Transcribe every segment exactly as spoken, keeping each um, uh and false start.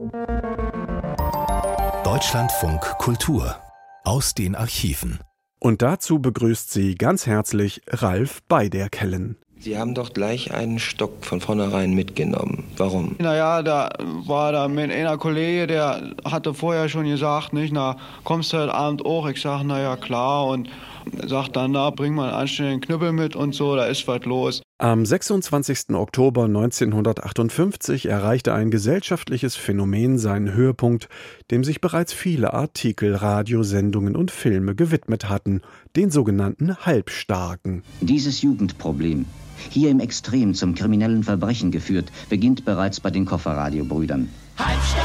Deutschlandfunk Kultur aus den Archiven. Und dazu begrüßt sie ganz herzlich Ralf Beiderkellen. Sie haben doch gleich einen Stock von vornherein mitgenommen. Warum? Naja, da war da mit einer Kollege, der hatte vorher schon gesagt, nicht, na, kommst du heute Abend auch? Ich sag, naja, klar. Und sagt dann, na, bring mal einen anständigen Knüppel mit und so, da ist was los. Am sechsundzwanzigsten Oktober neunzehnhundertachtundfünfzig erreichte ein gesellschaftliches Phänomen seinen Höhepunkt, dem sich bereits viele Artikel, Radiosendungen und Filme gewidmet hatten, den sogenannten Halbstarken. Dieses Jugendproblem, hier im Extrem zum kriminellen Verbrechen geführt, beginnt bereits bei den Kofferradiobrüdern. Halbstark,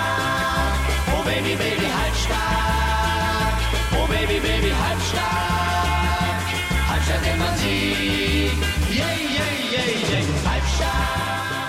oh Baby, Baby, halbstark, oh Baby, Baby, halbstark, halbstark, den man sieht, yeah, yeah, yeah, yeah, halbstark.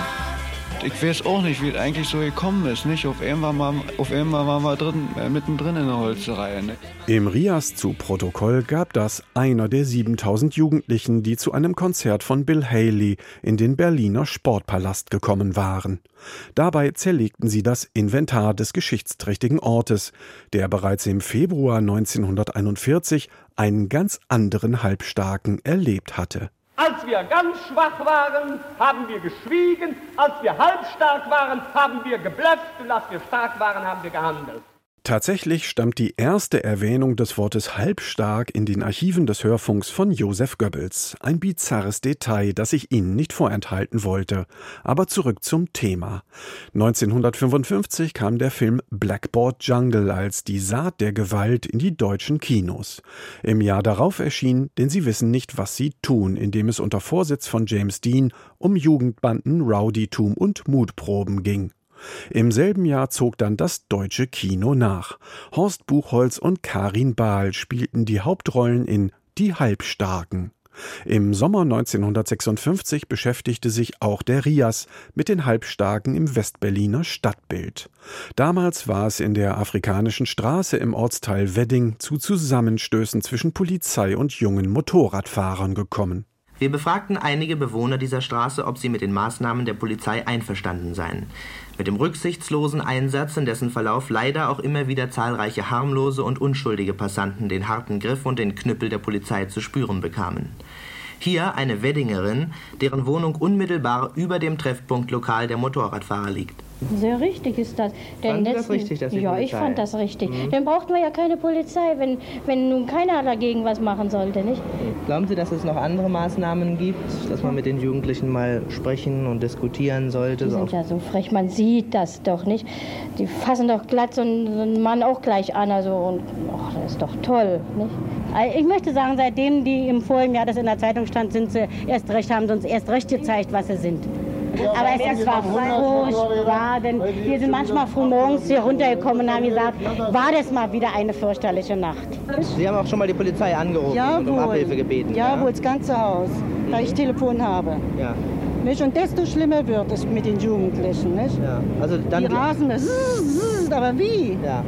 Ich weiß auch nicht, wie es eigentlich so gekommen ist, nicht? Auf einmal, mal, auf einmal waren wir drin, äh, mittendrin in der Holzerei, ne? Im Rias zu Protokoll gab das einer der siebentausend Jugendlichen, die zu einem Konzert von Bill Haley in den Berliner Sportpalast gekommen waren. Dabei zerlegten sie das Inventar des geschichtsträchtigen Ortes, der bereits im Februar neunzehnhunderteinundvierzig einen ganz anderen Halbstarken erlebt hatte. Als wir ganz schwach waren, haben wir geschwiegen. Als wir halbstark waren, haben wir geblufft. Und als wir stark waren, haben wir gehandelt. Tatsächlich stammt die erste Erwähnung des Wortes halbstark in den Archiven des Hörfunks von Joseph Goebbels. Ein bizarres Detail, das ich Ihnen nicht vorenthalten wollte. Aber zurück zum Thema. neunzehnhundertfünfundfünfzig kam der Film Blackboard Jungle als die Saat der Gewalt in die deutschen Kinos. Im Jahr darauf erschien Denn sie wissen nicht, was sie tun, in dem es unter Vorsitz von James Dean um Jugendbanden, Rowdytum und Mutproben ging. Im selben Jahr zog dann das deutsche Kino nach. Horst Buchholz und Karin Bahl spielten die Hauptrollen in Die Halbstarken. Im Sommer neunzehnhundertsechsundfünfzig beschäftigte sich auch der Rias mit den Halbstarken im Westberliner Stadtbild. Damals war es in der Afrikanischen Straße im Ortsteil Wedding zu Zusammenstößen zwischen Polizei und jungen Motorradfahrern gekommen. Wir befragten einige Bewohner dieser Straße, ob sie mit den Maßnahmen der Polizei einverstanden seien. Mit dem rücksichtslosen Einsatz, in dessen Verlauf leider auch immer wieder zahlreiche harmlose und unschuldige Passanten den harten Griff und den Knüppel der Polizei zu spüren bekamen. Hier eine Weddingerin, deren Wohnung unmittelbar über dem Treffpunkt Lokal der Motorradfahrer liegt. Sehr richtig ist das. Fanden Sie das richtig, dass die Ja, Polizei? ich fand das richtig. Mhm. Dann braucht man ja keine Polizei, wenn, wenn nun keiner dagegen was machen sollte, nicht? Glauben Sie, dass es noch andere Maßnahmen gibt, dass man mit den Jugendlichen mal sprechen und diskutieren sollte? Die sind ja so frech, man sieht das doch nicht. Die fassen doch glatt so einen, so einen Mann auch gleich an, also und ach, das ist doch toll, nicht? Ich möchte sagen, seitdem die im vorigen Jahr das in der Zeitung stand, sind sie erst recht, haben sie uns erst recht gezeigt, was sie sind. Aber es war furchtbar, denn wir sind manchmal früh morgens hier runtergekommen und haben gesagt, war das mal wieder eine fürchterliche Nacht. Sie haben auch schon mal die Polizei angerufen ja, und um wohl. Abhilfe gebeten? Ja, ja? wohl das ganze Haus, mhm. da ich Telefon habe. Ja. Nicht? Und desto schlimmer wird es mit den Jugendlichen. Nicht? Ja. Also dann die rasen das, aber wie? Ja.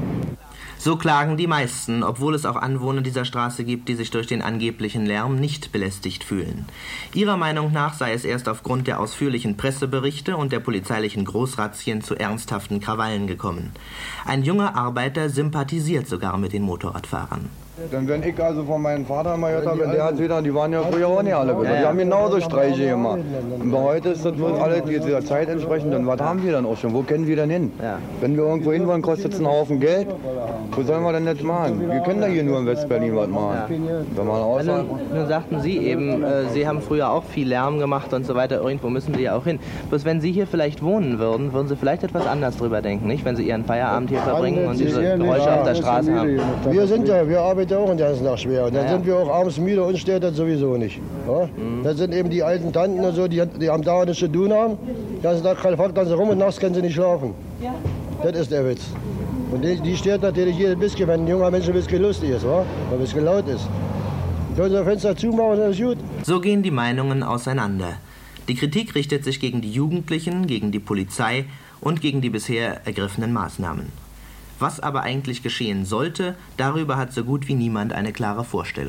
So klagen die meisten, obwohl es auch Anwohner dieser Straße gibt, die sich durch den angeblichen Lärm nicht belästigt fühlen. Ihrer Meinung nach sei es erst aufgrund der ausführlichen Presseberichte und der polizeilichen Großrazzien zu ernsthaften Krawallen gekommen. Ein junger Arbeiter sympathisiert sogar mit den Motorradfahrern. Dann wenn ich also von meinem Vater mal gehört habe, der hat wieder, die waren ja früher auch nicht alle, ja, ja. die haben genauso Streiche gemacht. Und bei heute ist das wohl alle dieser Zeit entsprechend, und was haben wir dann auch schon, wo können wir denn hin? Ja. Wenn wir irgendwo hin wollen, kostet es einen Haufen Geld, wo sollen wir denn das machen? Wir können da hier nur in Westberlin was machen. Ja. Wenn man außer nun, nun sagten Sie eben, äh, Sie haben früher auch viel Lärm gemacht und so weiter, irgendwo müssen Sie ja auch hin. Bloß wenn Sie hier vielleicht wohnen würden, würden Sie vielleicht etwas anders drüber denken, nicht? Wenn Sie Ihren Feierabend hier verbringen und diese Geräusche auf der Straße haben. Wir sind ja, wir arbeiten ja auch den ganzen Tag schwer. Und dann ja. sind wir auch abends müde und stört das sowieso nicht. Ja? Mhm. Das sind eben die alten Tanten und so, die, die am dauernd nichts zu tun haben. Den ganzen Tag fackern sie rum und nachts können sie nicht schlafen. Ja. Das ist der Witz. Und die, die stört natürlich jeden bisschen, wenn ein junger Mensch ein bisschen lustig ist, wa? Wenn ein bisschen laut ist. Können Sie das Fenster zumachen, dann ist gut. So gehen die Meinungen auseinander. Die Kritik richtet sich gegen die Jugendlichen, gegen die Polizei und gegen die bisher ergriffenen Maßnahmen. Was aber eigentlich geschehen sollte, darüber hat so gut wie niemand eine klare Vorstellung.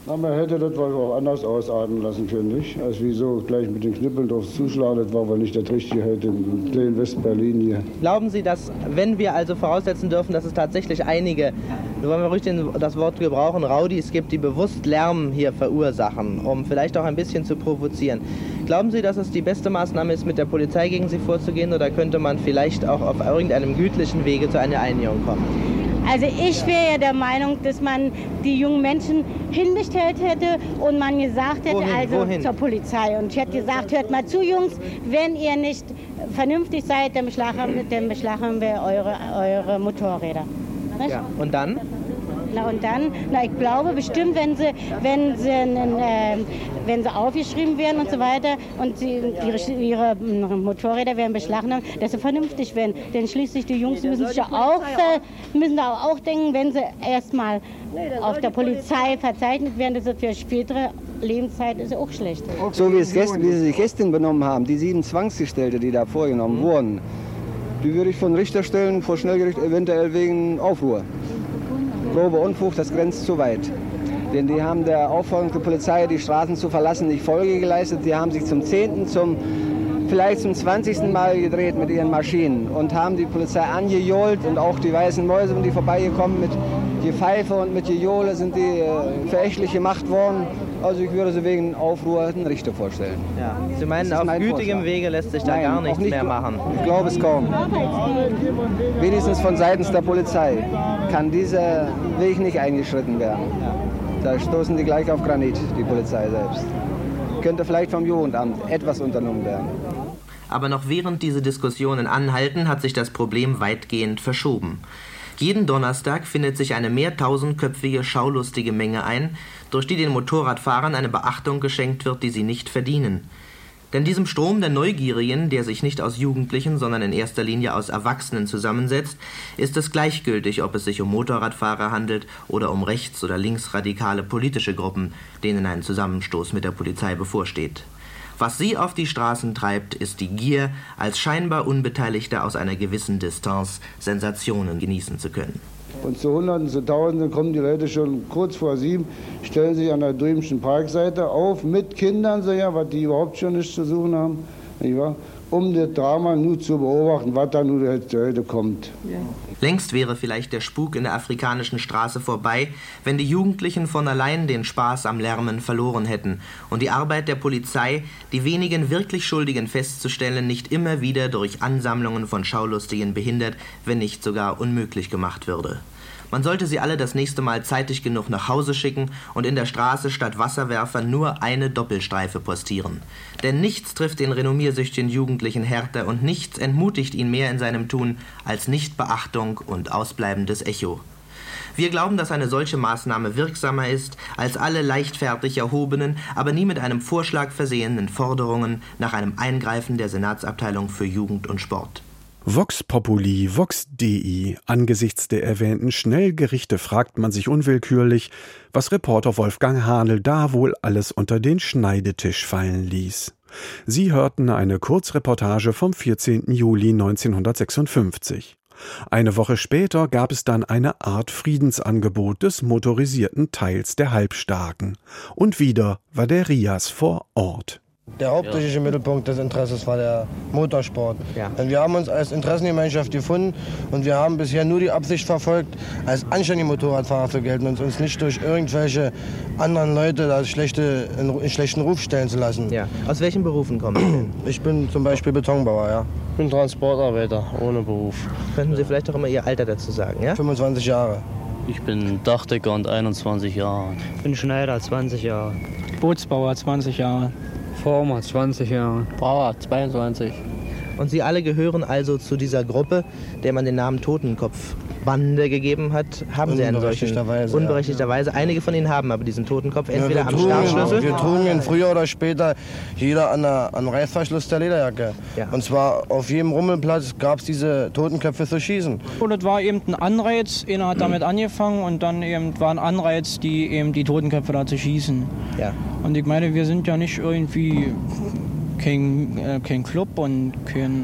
Na, man hätte das wohl auch anders ausarten lassen, finde ich. Als wie so gleich mit den Knüppeln drauf zuschlagen, das war wohl nicht das Richtige heute in kleinen West-Berlin hier. Glauben Sie, dass, wenn wir also voraussetzen dürfen, dass es tatsächlich einige, nur wollen wir ruhig den, das Wort gebrauchen, Raudis gibt, die bewusst Lärm hier verursachen, um vielleicht auch ein bisschen zu provozieren. Glauben Sie, dass es die beste Maßnahme ist, mit der Polizei gegen sie vorzugehen, oder könnte man vielleicht auch auf irgendeinem gütlichen Wege zu einer Einigung kommen? Also ich wäre ja der Meinung, dass man die jungen Menschen hingestellt hätte und man gesagt hätte, Wohin? also Wohin? zur Polizei. Und ich hätte gesagt, hört mal zu, Jungs, wenn ihr nicht vernünftig seid, dann beschlagen, dann beschlagen wir eure, eure Motorräder. Nicht? Ja. Und dann? Na und dann, na ich glaube bestimmt, wenn sie, wenn sie, äh, wenn sie aufgeschrieben werden und so weiter und sie, ihre, ihre Motorräder werden beschlagnahmt, dass sie vernünftig werden. Denn schließlich die Jungs müssen sich ja auch, müssen da auch denken, wenn sie erstmal auf der Polizei verzeichnet werden, dass es für spätere Lebenszeit ist auch schlecht. So wie, es gest, wie sie sich gestern benommen haben, die sieben Zwangsgestellte, die da vorgenommen mhm. wurden, die würde ich von Richter stellen, vor Schnellgericht eventuell wegen Aufruhr. Grober Unfug, das grenzt zu weit. Denn die haben der Aufforderung der Polizei, die Straßen zu verlassen, nicht Folge geleistet. Die haben sich zum zehnten, zum, vielleicht zum zwanzigsten Mal gedreht mit ihren Maschinen und haben die Polizei angejohlt, und auch die weißen Mäuse, die vorbeigekommen mit Gepfeife und mit Gejohle, sind die äh, verächtlich gemacht worden. Also ich würde sie wegen Aufruhr einen Richter vorstellen. Ja. Sie meinen, auf gütigem Wege lässt sich da Nein, gar nichts nicht mehr machen? Ich glaube es kaum. Wenigstens von seitens der Polizei kann dieser Weg nicht eingeschritten werden. Da stoßen die gleich auf Granit, die Polizei selbst. Könnte vielleicht vom Jugendamt etwas unternommen werden. Aber noch während diese Diskussionen anhalten, hat sich das Problem weitgehend verschoben. Jeden Donnerstag findet sich eine mehrtausendköpfige, schaulustige Menge ein, durch die den Motorradfahrern eine Beachtung geschenkt wird, die sie nicht verdienen. Denn diesem Strom der Neugierigen, der sich nicht aus Jugendlichen, sondern in erster Linie aus Erwachsenen zusammensetzt, ist es gleichgültig, ob es sich um Motorradfahrer handelt oder um rechts- oder linksradikale politische Gruppen, denen ein Zusammenstoß mit der Polizei bevorsteht. Was sie auf die Straßen treibt, ist die Gier, als scheinbar Unbeteiligte aus einer gewissen Distanz Sensationen genießen zu können. Und zu Hunderten, zu Tausenden kommen die Leute schon kurz vor sieben, stellen sich an der drübenschen Parkseite auf, mit Kindern, so ja, was die überhaupt schon nichts zu suchen haben, nicht wahr? Um das Drama nur zu beobachten, was da nun heute kommt. Ja. Längst wäre vielleicht der Spuk in der afrikanischen Straße vorbei, wenn die Jugendlichen von allein den Spaß am Lärmen verloren hätten und die Arbeit der Polizei, die wenigen wirklich Schuldigen festzustellen, nicht immer wieder durch Ansammlungen von Schaulustigen behindert, wenn nicht sogar unmöglich gemacht würde. Man sollte sie alle das nächste Mal zeitig genug nach Hause schicken und in der Straße statt Wasserwerfern nur eine Doppelstreife postieren. Denn nichts trifft den renommiersüchtigen Jugendlichen härter und nichts entmutigt ihn mehr in seinem Tun als Nichtbeachtung und ausbleibendes Echo. Wir glauben, dass eine solche Maßnahme wirksamer ist als alle leichtfertig erhobenen, aber nie mit einem Vorschlag versehenen Forderungen nach einem Eingreifen der Senatsabteilung für Jugend und Sport. Vox Populi, Vox Dei. Angesichts der erwähnten Schnellgerichte fragt man sich unwillkürlich, was Reporter Wolfgang Hahnl da wohl alles unter den Schneidetisch fallen ließ. Sie hörten eine Kurzreportage vom vierzehnten Juli neunzehnhundertsechsundfünfzig. Eine Woche später gab es dann eine Art Friedensangebot des motorisierten Teils der Halbstarken. Und wieder war der Rias vor Ort. Der hauptsächliche ja. Mittelpunkt des Interesses war der Motorsport. Ja. Denn wir haben uns als Interessengemeinschaft gefunden und wir haben bisher nur die Absicht verfolgt, als anständige Motorradfahrer zu gelten und uns nicht durch irgendwelche anderen Leute das schlechte, in schlechten Ruf stellen zu lassen. Ja. Aus welchen Berufen kommen Sie denn? Ich bin zum Beispiel Betonbauer, ja. Ich bin Transportarbeiter, ohne Beruf. Könnten Sie vielleicht auch immer Ihr Alter dazu sagen, ja? fünfundzwanzig Jahre. Ich bin Dachdecker und einundzwanzig Jahre. Ich bin Schneider, zwanzig Jahre. Bootsbauer, zwanzig Jahre. Former, zwanzig Jahre. Bauer, zweiundzwanzig. Und Sie alle gehören also zu dieser Gruppe, der man den Namen Totenkopfbande gegeben hat. Haben Sie einen solchen? Unberechtigterweise. Unberechtigterweise. Ja. Einige von Ihnen haben aber diesen Totenkopf entweder ja, am Startschlüssel. Wir trugen ihn früher oder später jeder an der, am Reißverschluss der Lederjacke. Ja. Und zwar auf jedem Rummelplatz gab es diese Totenköpfe zu schießen. Und das war eben ein Anreiz. Einer hat damit angefangen und dann eben war ein Anreiz, die eben die Totenköpfe da zu schießen. Ja. Und ich meine, wir sind ja nicht irgendwie kein, äh, kein Club und kein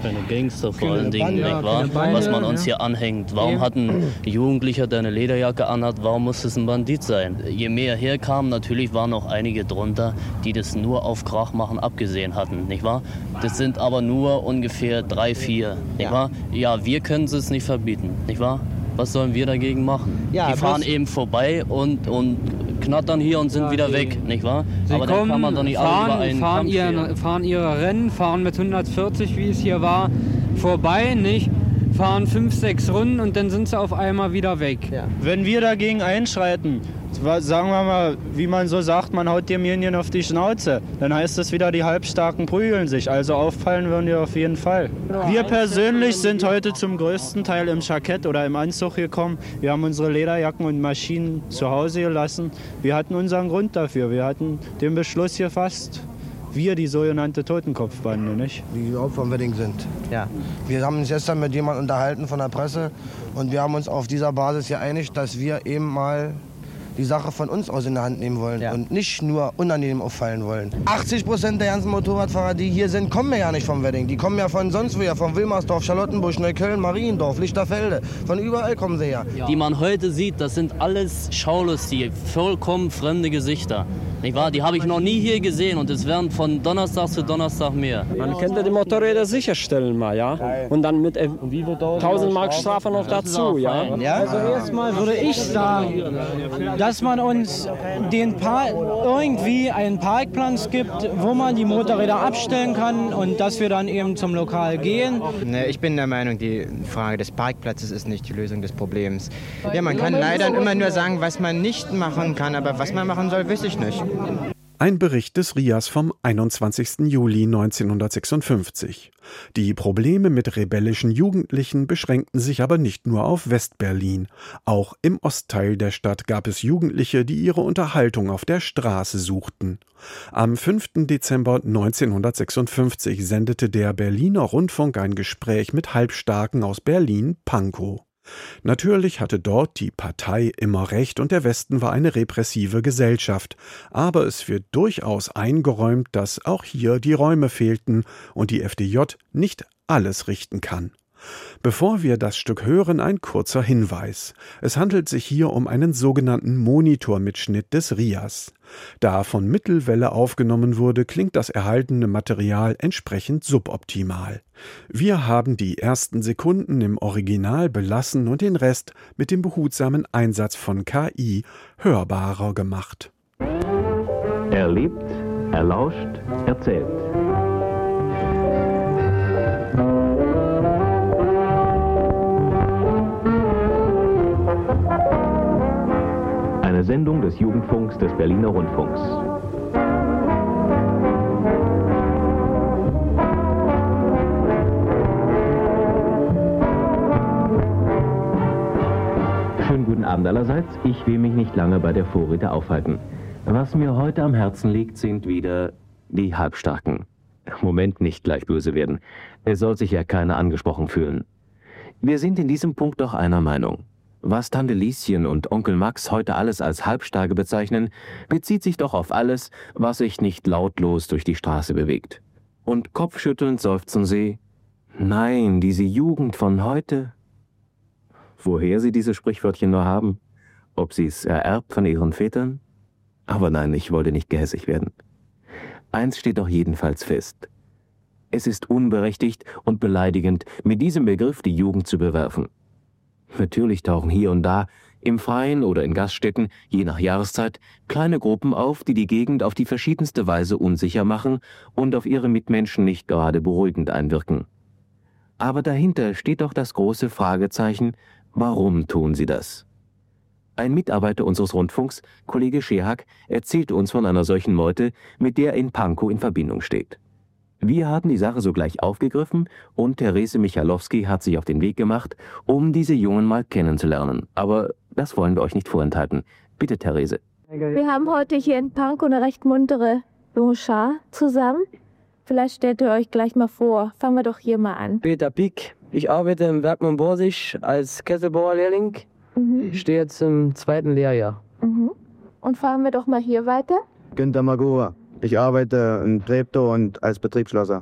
Keine Gangster vor allen Dingen, Bande, nicht wahr? keine Bande, Was man uns ja. hier anhängt. Warum hat ein Jugendlicher, der eine Lederjacke anhat, warum muss es ein Bandit sein? Je mehr herkam, natürlich waren auch einige drunter, die das nur auf Krach machen abgesehen hatten, nicht wahr? Das sind aber nur ungefähr drei, vier, nicht wahr? Ja, wir können es nicht verbieten, nicht wahr? Was sollen wir dagegen machen? Ja, die fahren bloß- eben vorbei und, und knattern hier und sind Ja, wieder die- weg, nicht wahr? Sie Aber dann kommen, kann man doch nicht alle über fahren, einen fahren, Kamm scheren. ihren, fahren ihre Rennen, fahren mit hundertvierzig, wie es hier war, vorbei, nicht? Fahren fünf, sechs Runden und dann sind sie auf einmal wieder weg. Wenn wir dagegen einschreiten, sagen wir mal, wie man so sagt, man haut demjenigen auf die Schnauze, dann heißt es wieder, die Halbstarken prügeln sich. Also auffallen würden die auf jeden Fall. Wir persönlich sind heute zum größten Teil im Jackett oder im Anzug gekommen. Wir haben unsere Lederjacken und Maschinen zu Hause gelassen. Wir hatten unseren Grund dafür. Wir hatten den Beschluss gefasst. Wir, die sogenannte Totenkopfbande, nicht? Die auch vom Wedding sind. Ja. Wir haben uns gestern mit jemandem unterhalten von der Presse und wir haben uns auf dieser Basis geeinigt, dass wir eben mal die Sache von uns aus in der Hand nehmen wollen und nicht nur unangenehm auffallen wollen. achtzig Prozent der ganzen Motorradfahrer, die hier sind, kommen ja nicht vom Wedding. Die kommen ja von sonst woher, von Wilmersdorf, Charlottenburg, Neukölln, Mariendorf, Lichterfelde. Von überall kommen sie her. Die man heute sieht, das sind alles Schaulustige, vollkommen fremde Gesichter. Nicht wahr? Die habe ich noch nie hier gesehen und es werden von Donnerstag zu Donnerstag mehr. Man könnte die Motorräder sicherstellen mal, ja? Und dann mit äh, tausend Mark Strafe noch dazu, ja? Also erstmal würde ich sagen, dass man uns den pa irgendwie einen Parkplatz gibt, wo man die Motorräder abstellen kann und dass wir dann eben zum Lokal gehen. Ne, ich bin der Meinung, die Frage des Parkplatzes ist nicht die Lösung des Problems. Ja, man kann leider immer nur sagen, was man nicht machen kann, aber was man machen soll, weiß ich nicht. Ein Bericht des R I A S vom einundzwanzigsten Juli neunzehnhundertsechsundfünfzig. Die Probleme mit rebellischen Jugendlichen beschränkten sich aber nicht nur auf Westberlin. Auch im Ostteil der Stadt gab es Jugendliche, die ihre Unterhaltung auf der Straße suchten. Am fünften Dezember neunzehnhundertsechsundfünfzig sendete der Berliner Rundfunk ein Gespräch mit Halbstarken aus Berlin, Pankow. Natürlich hatte dort die Partei immer recht und der Westen war eine repressive Gesellschaft, aber es wird durchaus eingeräumt, dass auch hier die Räume fehlten und die F D J nicht alles richten kann. Bevor wir das Stück hören, ein kurzer Hinweis. Es handelt sich hier um einen sogenannten Monitormitschnitt des R I A S. Da von Mittelwelle aufgenommen wurde, klingt das erhaltene Material entsprechend suboptimal. Wir haben die ersten Sekunden im Original belassen und den Rest mit dem behutsamen Einsatz von K I hörbarer gemacht. Er lebt, er lauscht, erzählt. Eine Sendung des Jugendfunks des Berliner Rundfunks. Schönen guten Abend allerseits. Ich will mich nicht lange bei der Vorrede aufhalten. Was mir heute am Herzen liegt, sind wieder die Halbstarken. Moment, nicht gleich böse werden. Es soll sich ja keiner angesprochen fühlen. Wir sind in diesem Punkt doch einer Meinung. Was Tante Lieschen und Onkel Max heute alles als Halbstarke bezeichnen, bezieht sich doch auf alles, was sich nicht lautlos durch die Straße bewegt. Und kopfschüttelnd seufzen sie, nein, diese Jugend von heute. Woher sie diese Sprichwörtchen nur haben? Ob sie es ererbt von ihren Vätern? Aber nein, ich wollte nicht gehässig werden. Eins steht doch jedenfalls fest. Es ist unberechtigt und beleidigend, mit diesem Begriff die Jugend zu bewerfen. Natürlich tauchen hier und da, im Freien oder in Gaststätten, je nach Jahreszeit, kleine Gruppen auf, die die Gegend auf die verschiedenste Weise unsicher machen und auf ihre Mitmenschen nicht gerade beruhigend einwirken. Aber dahinter steht doch das große Fragezeichen, warum tun sie das? Ein Mitarbeiter unseres Rundfunks, Kollege Scherhack, erzählt uns von einer solchen Meute, mit der in Pankow in Verbindung steht. Wir haben die Sache sogleich aufgegriffen und Therese Michalowski hat sich auf den Weg gemacht, um diese Jungen mal kennenzulernen. Aber das wollen wir euch nicht vorenthalten. Bitte, Therese. Wir haben heute hier in Pankow eine recht muntere junge Schar zusammen. Vielleicht stellt ihr euch gleich mal vor. Fangen wir doch hier mal an. Peter Pieck. Ich arbeite im Werkmann Borsig als Kesselbauerlehrling. Mhm. Ich stehe jetzt im zweiten Lehrjahr. Mhm. Und fahren wir doch mal hier weiter. Günter Magura. Ich arbeite in Treptow und als Betriebsschlosser.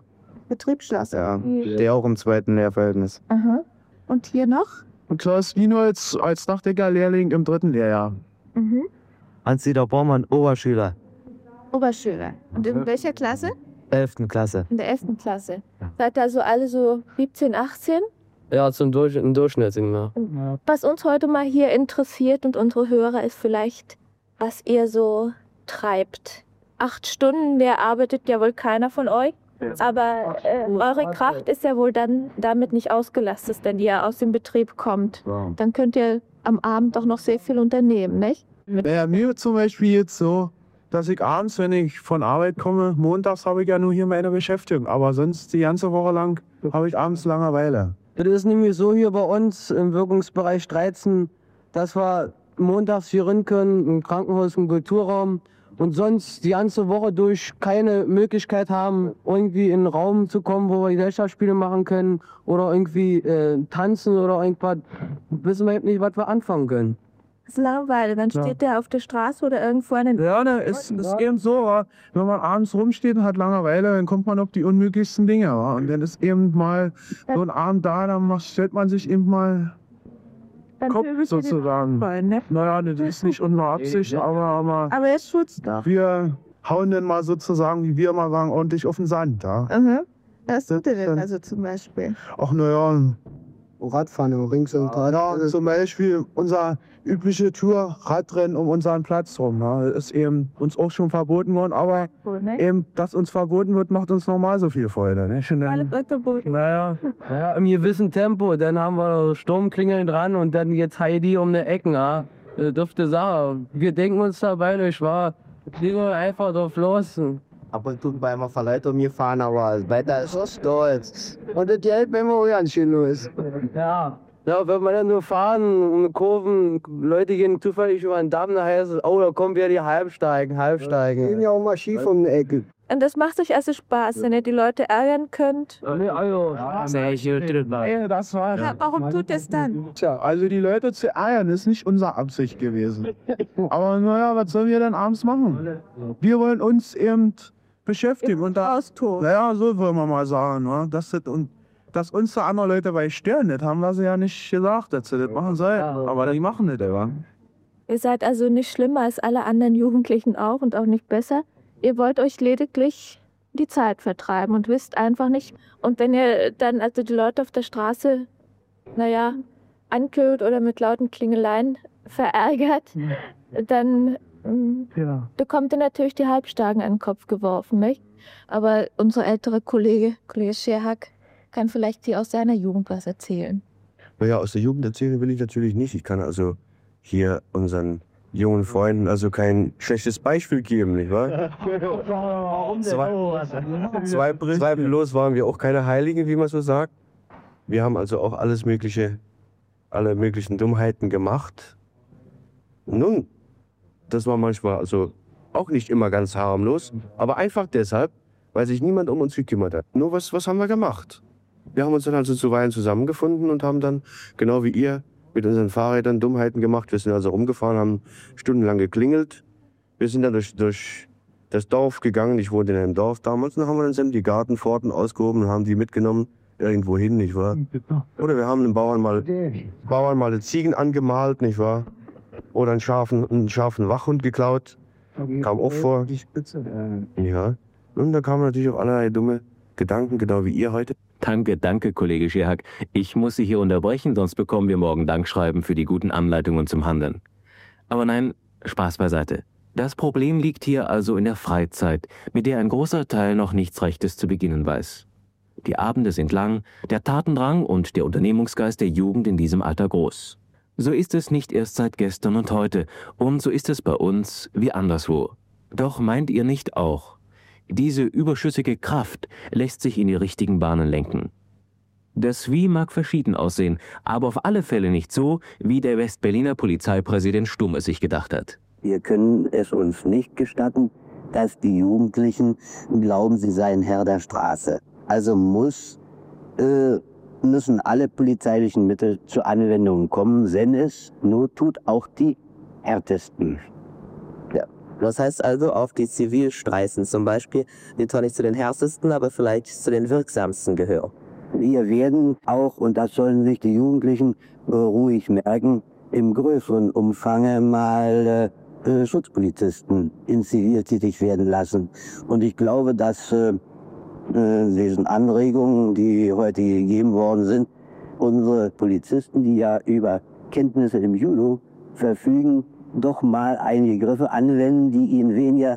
Betriebsschlosser. Ja, der auch im zweiten Lehrverhältnis. Aha. Und hier noch? Und Klaus Nienholz als Dachdecker-Lehrling im dritten Lehrjahr. Mhm. Hans-Dieter Bormann, Oberschüler, Oberschüler. Und in welcher Klasse? elften Klasse. In der elften Klasse. Seid ihr also alle so siebzehn, achtzehn? Ja, zum Durch im Durchschnitt sind wir. Was uns heute mal hier interessiert und unsere Hörer ist vielleicht, was ihr so treibt. Acht Stunden, mehr arbeitet ja wohl keiner von euch. Aber äh, eure Kraft ist ja wohl dann damit nicht ausgelastet, wenn ihr aus dem Betrieb kommt. Dann könnt ihr am Abend auch noch sehr viel unternehmen, nicht? Bei mir zum Beispiel jetzt so, dass ich abends, wenn ich von Arbeit komme, montags habe ich ja nur hier meine Beschäftigung. Aber sonst die ganze Woche lang habe ich abends Langeweile. Das ist nämlich so hier bei uns im Wirkungsbereich dreizehn, dass wir montags hier rein können, im Krankenhaus, im Kulturraum und sonst die ganze Woche durch keine Möglichkeit haben, irgendwie in einen Raum zu kommen, wo wir Gesellschaftsspiele machen können oder irgendwie äh, tanzen oder irgendwas. Wissen wir nicht, was wir anfangen können. Das ist Langeweile. Dann Ja. steht der auf der Straße oder irgendwo an den... Ja, ne, ist, ist eben so, wa? Wenn man abends rumsteht und hat Langeweile, dann kommt man auf die unmöglichsten Dinge. Wa? Und dann ist eben mal so ein Abend da, dann macht, stellt man sich eben mal Dann Kopf pöbelt ihr den sozusagen. Aufball, ne? Naja, das ist nicht unsere Absicht, aber, aber Aber er ist Schutzdach. wir hauen dann mal sozusagen, wie wir immer sagen, ordentlich auf den Sand. Ja? Mhm. Was tut ihr denn also zum Beispiel? Ach naja, Radfahren rings um Rad. ja, zum Beispiel unser übliche Tour Radrennen um unseren Platz rum. Ja. Das ist eben uns auch schon verboten worden, aber eben, dass uns verboten wird, macht uns normal so viel Freude. Ne? Schon dann, Naja, naja, im gewissen Tempo. Dann haben wir Sturmklingeln dran und dann jetzt Heidi um die Ecken. Ja. Das dürfte Sache. Wir denken uns dabei nicht wahr. Legen wir einfach drauf los. Ab und zu bei einer Verleitung gefahren, aber weiter ist so stolz. Und das Geld wenn wir auch ganz schön los. Ja. Ja, wenn wir dann nur fahren, um Kurven, Leute gehen zufällig über den Damm, da heißt es, oh, da kommen wieder die Halbsteigen, Halbsteigen. Gehen ja auch mal schief um die Ecke. Und das macht euch also Spaß, wenn ihr die Leute ärgern könnt. Ja, das war Ja, warum tut ihr es dann? Tja, also die Leute zu ärgern, ist nicht unsere Absicht gewesen. Aber naja, was sollen wir denn abends machen? Wir wollen uns eben beschäftigen. Und da, naja, so wollen wir mal sagen. Ne? Dass, das, und, dass uns da andere Leute bei stören, das haben wir sie ja nicht gesagt, dass sie das machen sollen. Aber die machen das ja. Ihr seid also nicht schlimmer als alle anderen Jugendlichen auch und auch nicht besser. Ihr wollt euch lediglich die Zeit vertreiben und wisst einfach nicht. Und wenn ihr dann also die Leute auf der Straße, naja, ankölt oder mit lauten Klingeleien verärgert, dann ähm, Ja. bekommt ihr natürlich die Halbstarken an den Kopf geworfen, nicht? Aber unser älterer Kollege, Kollege Scherhack, kann vielleicht hier aus seiner Jugend was erzählen. Naja, aus der Jugend erzählen will ich natürlich nicht. Ich kann also hier unseren jungen Freunden also kein schlechtes Beispiel geben, nicht wahr? Zwei, zweifellos waren wir auch keine Heiligen, wie man so sagt. Wir haben also auch alles mögliche, alle möglichen Dummheiten gemacht. Nun, das war manchmal also auch nicht immer ganz harmlos, aber einfach deshalb, weil sich niemand um uns gekümmert hat. Nur was, was haben wir gemacht? Wir haben uns dann also zuweilen zusammengefunden und haben dann, genau wie ihr, mit unseren Fahrrädern Dummheiten gemacht. Wir sind also rumgefahren, haben stundenlang geklingelt. Wir sind dann durch, durch das Dorf gegangen. Ich wohnte in einem Dorf damals. Und dann haben wir dann die Gartenpforten ausgehoben und haben die mitgenommen irgendwo hin, nicht wahr? Oder wir haben den Bauern mal, Bauern mal die Ziegen angemalt, nicht wahr? Oder einen scharfen, einen scharfen Wachhund geklaut. Kam auch vor. Ja. Und da kamen natürlich auch allerlei dumme Gedanken, genau wie ihr heute. Danke, danke, Kollege Scherhack. Ich muss Sie hier unterbrechen, sonst bekommen wir morgen Dankschreiben für die guten Anleitungen zum Handeln. Aber nein, Spaß beiseite. Das Problem liegt hier also in der Freizeit, mit der ein großer Teil noch nichts Rechtes zu beginnen weiß. Die Abende sind lang, der Tatendrang und der Unternehmungsgeist der Jugend in diesem Alter groß. So ist es nicht erst seit gestern und heute, und so ist es bei uns wie anderswo. Doch meint ihr nicht auch, diese überschüssige Kraft lässt sich in die richtigen Bahnen lenken? Das Wie mag verschieden aussehen, aber auf alle Fälle nicht so, wie der Westberliner Polizeipräsident Stumm es sich gedacht hat. Wir können es uns nicht gestatten, dass die Jugendlichen glauben, sie seien Herr der Straße. Also muss, äh, müssen alle polizeilichen Mittel zur Anwendung kommen, wenn es not tut, auch die härtesten. Ja. Das heißt also, auf die Zivilstreifen zum Beispiel, die zwar nicht zu den härtesten, aber vielleicht zu den wirksamsten gehören. Wir werden auch, und das sollen sich die Jugendlichen äh, ruhig merken, im größeren Umfange mal äh, Schutzpolizisten in Zivil tätig werden lassen. Und ich glaube, dass äh, äh, diesen Anregungen, die heute gegeben worden sind, unsere Polizisten, die ja über Kenntnisse im Judo verfügen, doch mal einige Griffe anwenden, die ihnen weniger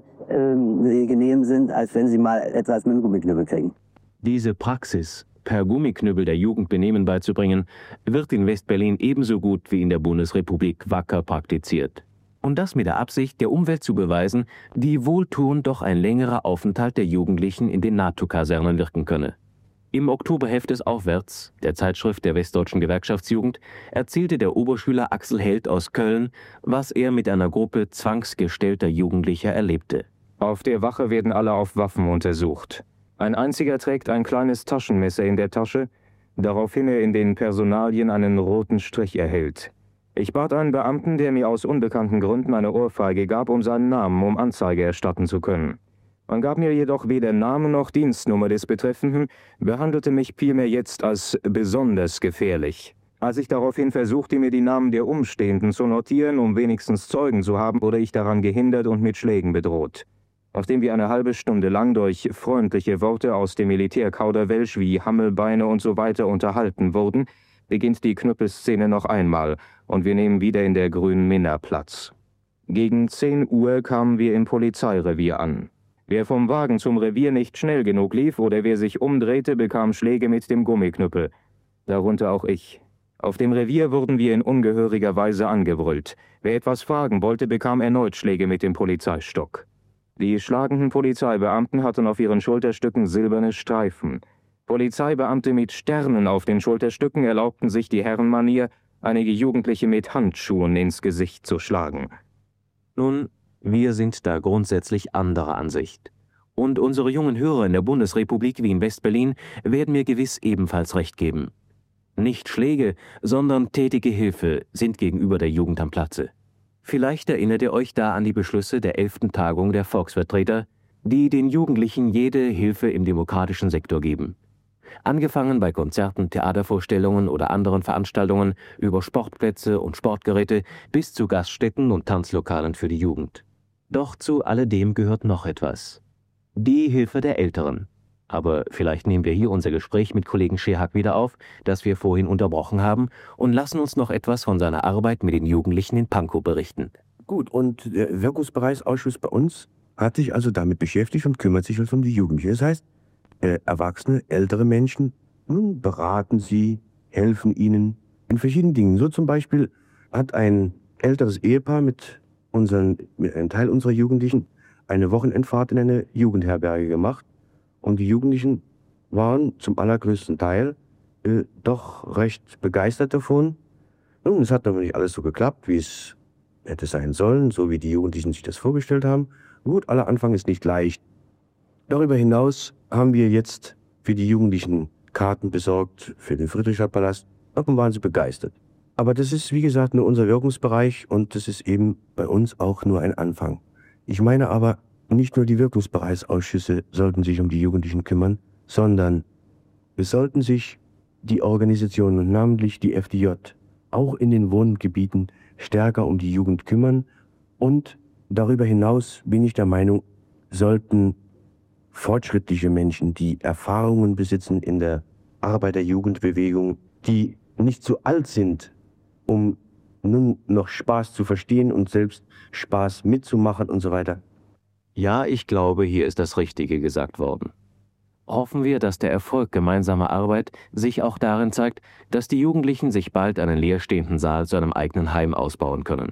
äh, genehm sind, als wenn sie mal etwas mit dem Gummiknüppel kriegen. Diese Praxis, per Gummiknüppel der Jugend Benehmen beizubringen, wird in West-Berlin ebenso gut wie in der Bundesrepublik wacker praktiziert. Und das mit der Absicht, der Umwelt zu beweisen, wie wohltuend doch ein längerer Aufenthalt der Jugendlichen in den NATO-Kasernen wirken könne. Im Oktoberheft des Aufwärts, der Zeitschrift der Westdeutschen Gewerkschaftsjugend, erzählte der Oberschüler Axel Held aus Köln, was er mit einer Gruppe zwangsgestellter Jugendlicher erlebte. Auf der Wache werden alle auf Waffen untersucht. Ein einziger trägt ein kleines Taschenmesser in der Tasche, daraufhin er in den Personalien einen roten Strich erhält. Ich bat einen Beamten, der mir aus unbekannten Gründen eine Ohrfeige gab, um seinen Namen, um Anzeige erstatten zu können. Man gab mir jedoch weder Name noch Dienstnummer des Betreffenden, behandelte mich vielmehr jetzt als besonders gefährlich. Als ich daraufhin versuchte, mir die Namen der Umstehenden zu notieren, um wenigstens Zeugen zu haben, wurde ich daran gehindert und mit Schlägen bedroht. Nachdem wir eine halbe Stunde lang durch freundliche Worte aus dem Militärkauderwelsch wie Hammelbeine und so weiter unterhalten wurden, beginnt die Knüppelszene noch einmal und wir nehmen wieder in der Grünen Minna Platz. Gegen zehn Uhr kamen wir im Polizeirevier an. Wer vom Wagen zum Revier nicht schnell genug lief oder wer sich umdrehte, bekam Schläge mit dem Gummiknüppel. Darunter auch ich. Auf dem Revier wurden wir in ungehöriger Weise angebrüllt. Wer etwas fragen wollte, bekam erneut Schläge mit dem Polizeistock. Die schlagenden Polizeibeamten hatten auf ihren Schulterstücken silberne Streifen. Polizeibeamte mit Sternen auf den Schulterstücken erlaubten sich die Herrenmanier, einige Jugendliche mit Handschuhen ins Gesicht zu schlagen. Nun, wir sind da grundsätzlich anderer Ansicht. Und unsere jungen Hörer in der Bundesrepublik wie in West-Berlin werden mir gewiss ebenfalls recht geben. Nicht Schläge, sondern tätige Hilfe sind gegenüber der Jugend am Platze. Vielleicht erinnert ihr euch da an die Beschlüsse der elften Tagung der Volksvertreter, die den Jugendlichen jede Hilfe im demokratischen Sektor geben. Angefangen bei Konzerten, Theatervorstellungen oder anderen Veranstaltungen über Sportplätze und Sportgeräte bis zu Gaststätten und Tanzlokalen für die Jugend. Doch zu alledem gehört noch etwas. Die Hilfe der Älteren. Aber vielleicht nehmen wir hier unser Gespräch mit Kollegen Schehak wieder auf, das wir vorhin unterbrochen haben, und lassen uns noch etwas von seiner Arbeit mit den Jugendlichen in Pankow berichten. Gut, und der Wirkungsbereichsausschuss bei uns hat sich also damit beschäftigt und kümmert sich also um die Jugendlichen. Das heißt, äh, erwachsene, ältere Menschen nun beraten sie, helfen ihnen in verschiedenen Dingen. So zum Beispiel hat ein älteres Ehepaar mit, unseren, mit einem Teil unserer Jugendlichen eine Wochenendfahrt in eine Jugendherberge gemacht. Und die Jugendlichen waren zum allergrößten Teil äh, doch recht begeistert davon. Nun, es hat aber nicht alles so geklappt, wie es hätte sein sollen, so wie die Jugendlichen sich das vorgestellt haben. Gut, aller Anfang ist nicht leicht. Darüber hinaus haben wir jetzt für die Jugendlichen Karten besorgt für den Friedrichstadtpalast. Davon waren sie begeistert. Aber das ist, wie gesagt, nur unser Wirkungsbereich und das ist eben bei uns auch nur ein Anfang. Ich meine aber, nicht nur die Wirkungsbereichsausschüsse sollten sich um die Jugendlichen kümmern, sondern es sollten sich die Organisationen und namentlich die F D J auch in den Wohngebieten stärker um die Jugend kümmern. Und darüber hinaus bin ich der Meinung, sollten fortschrittliche Menschen, die Erfahrungen besitzen in der Arbeiter-Jugendbewegung, die nicht zu alt sind, um nun noch Spaß zu verstehen und selbst Spaß mitzumachen und so weiter. Ja, ich glaube, hier ist das Richtige gesagt worden. Hoffen wir, dass der Erfolg gemeinsamer Arbeit sich auch darin zeigt, dass die Jugendlichen sich bald einen leerstehenden Saal zu einem eigenen Heim ausbauen können.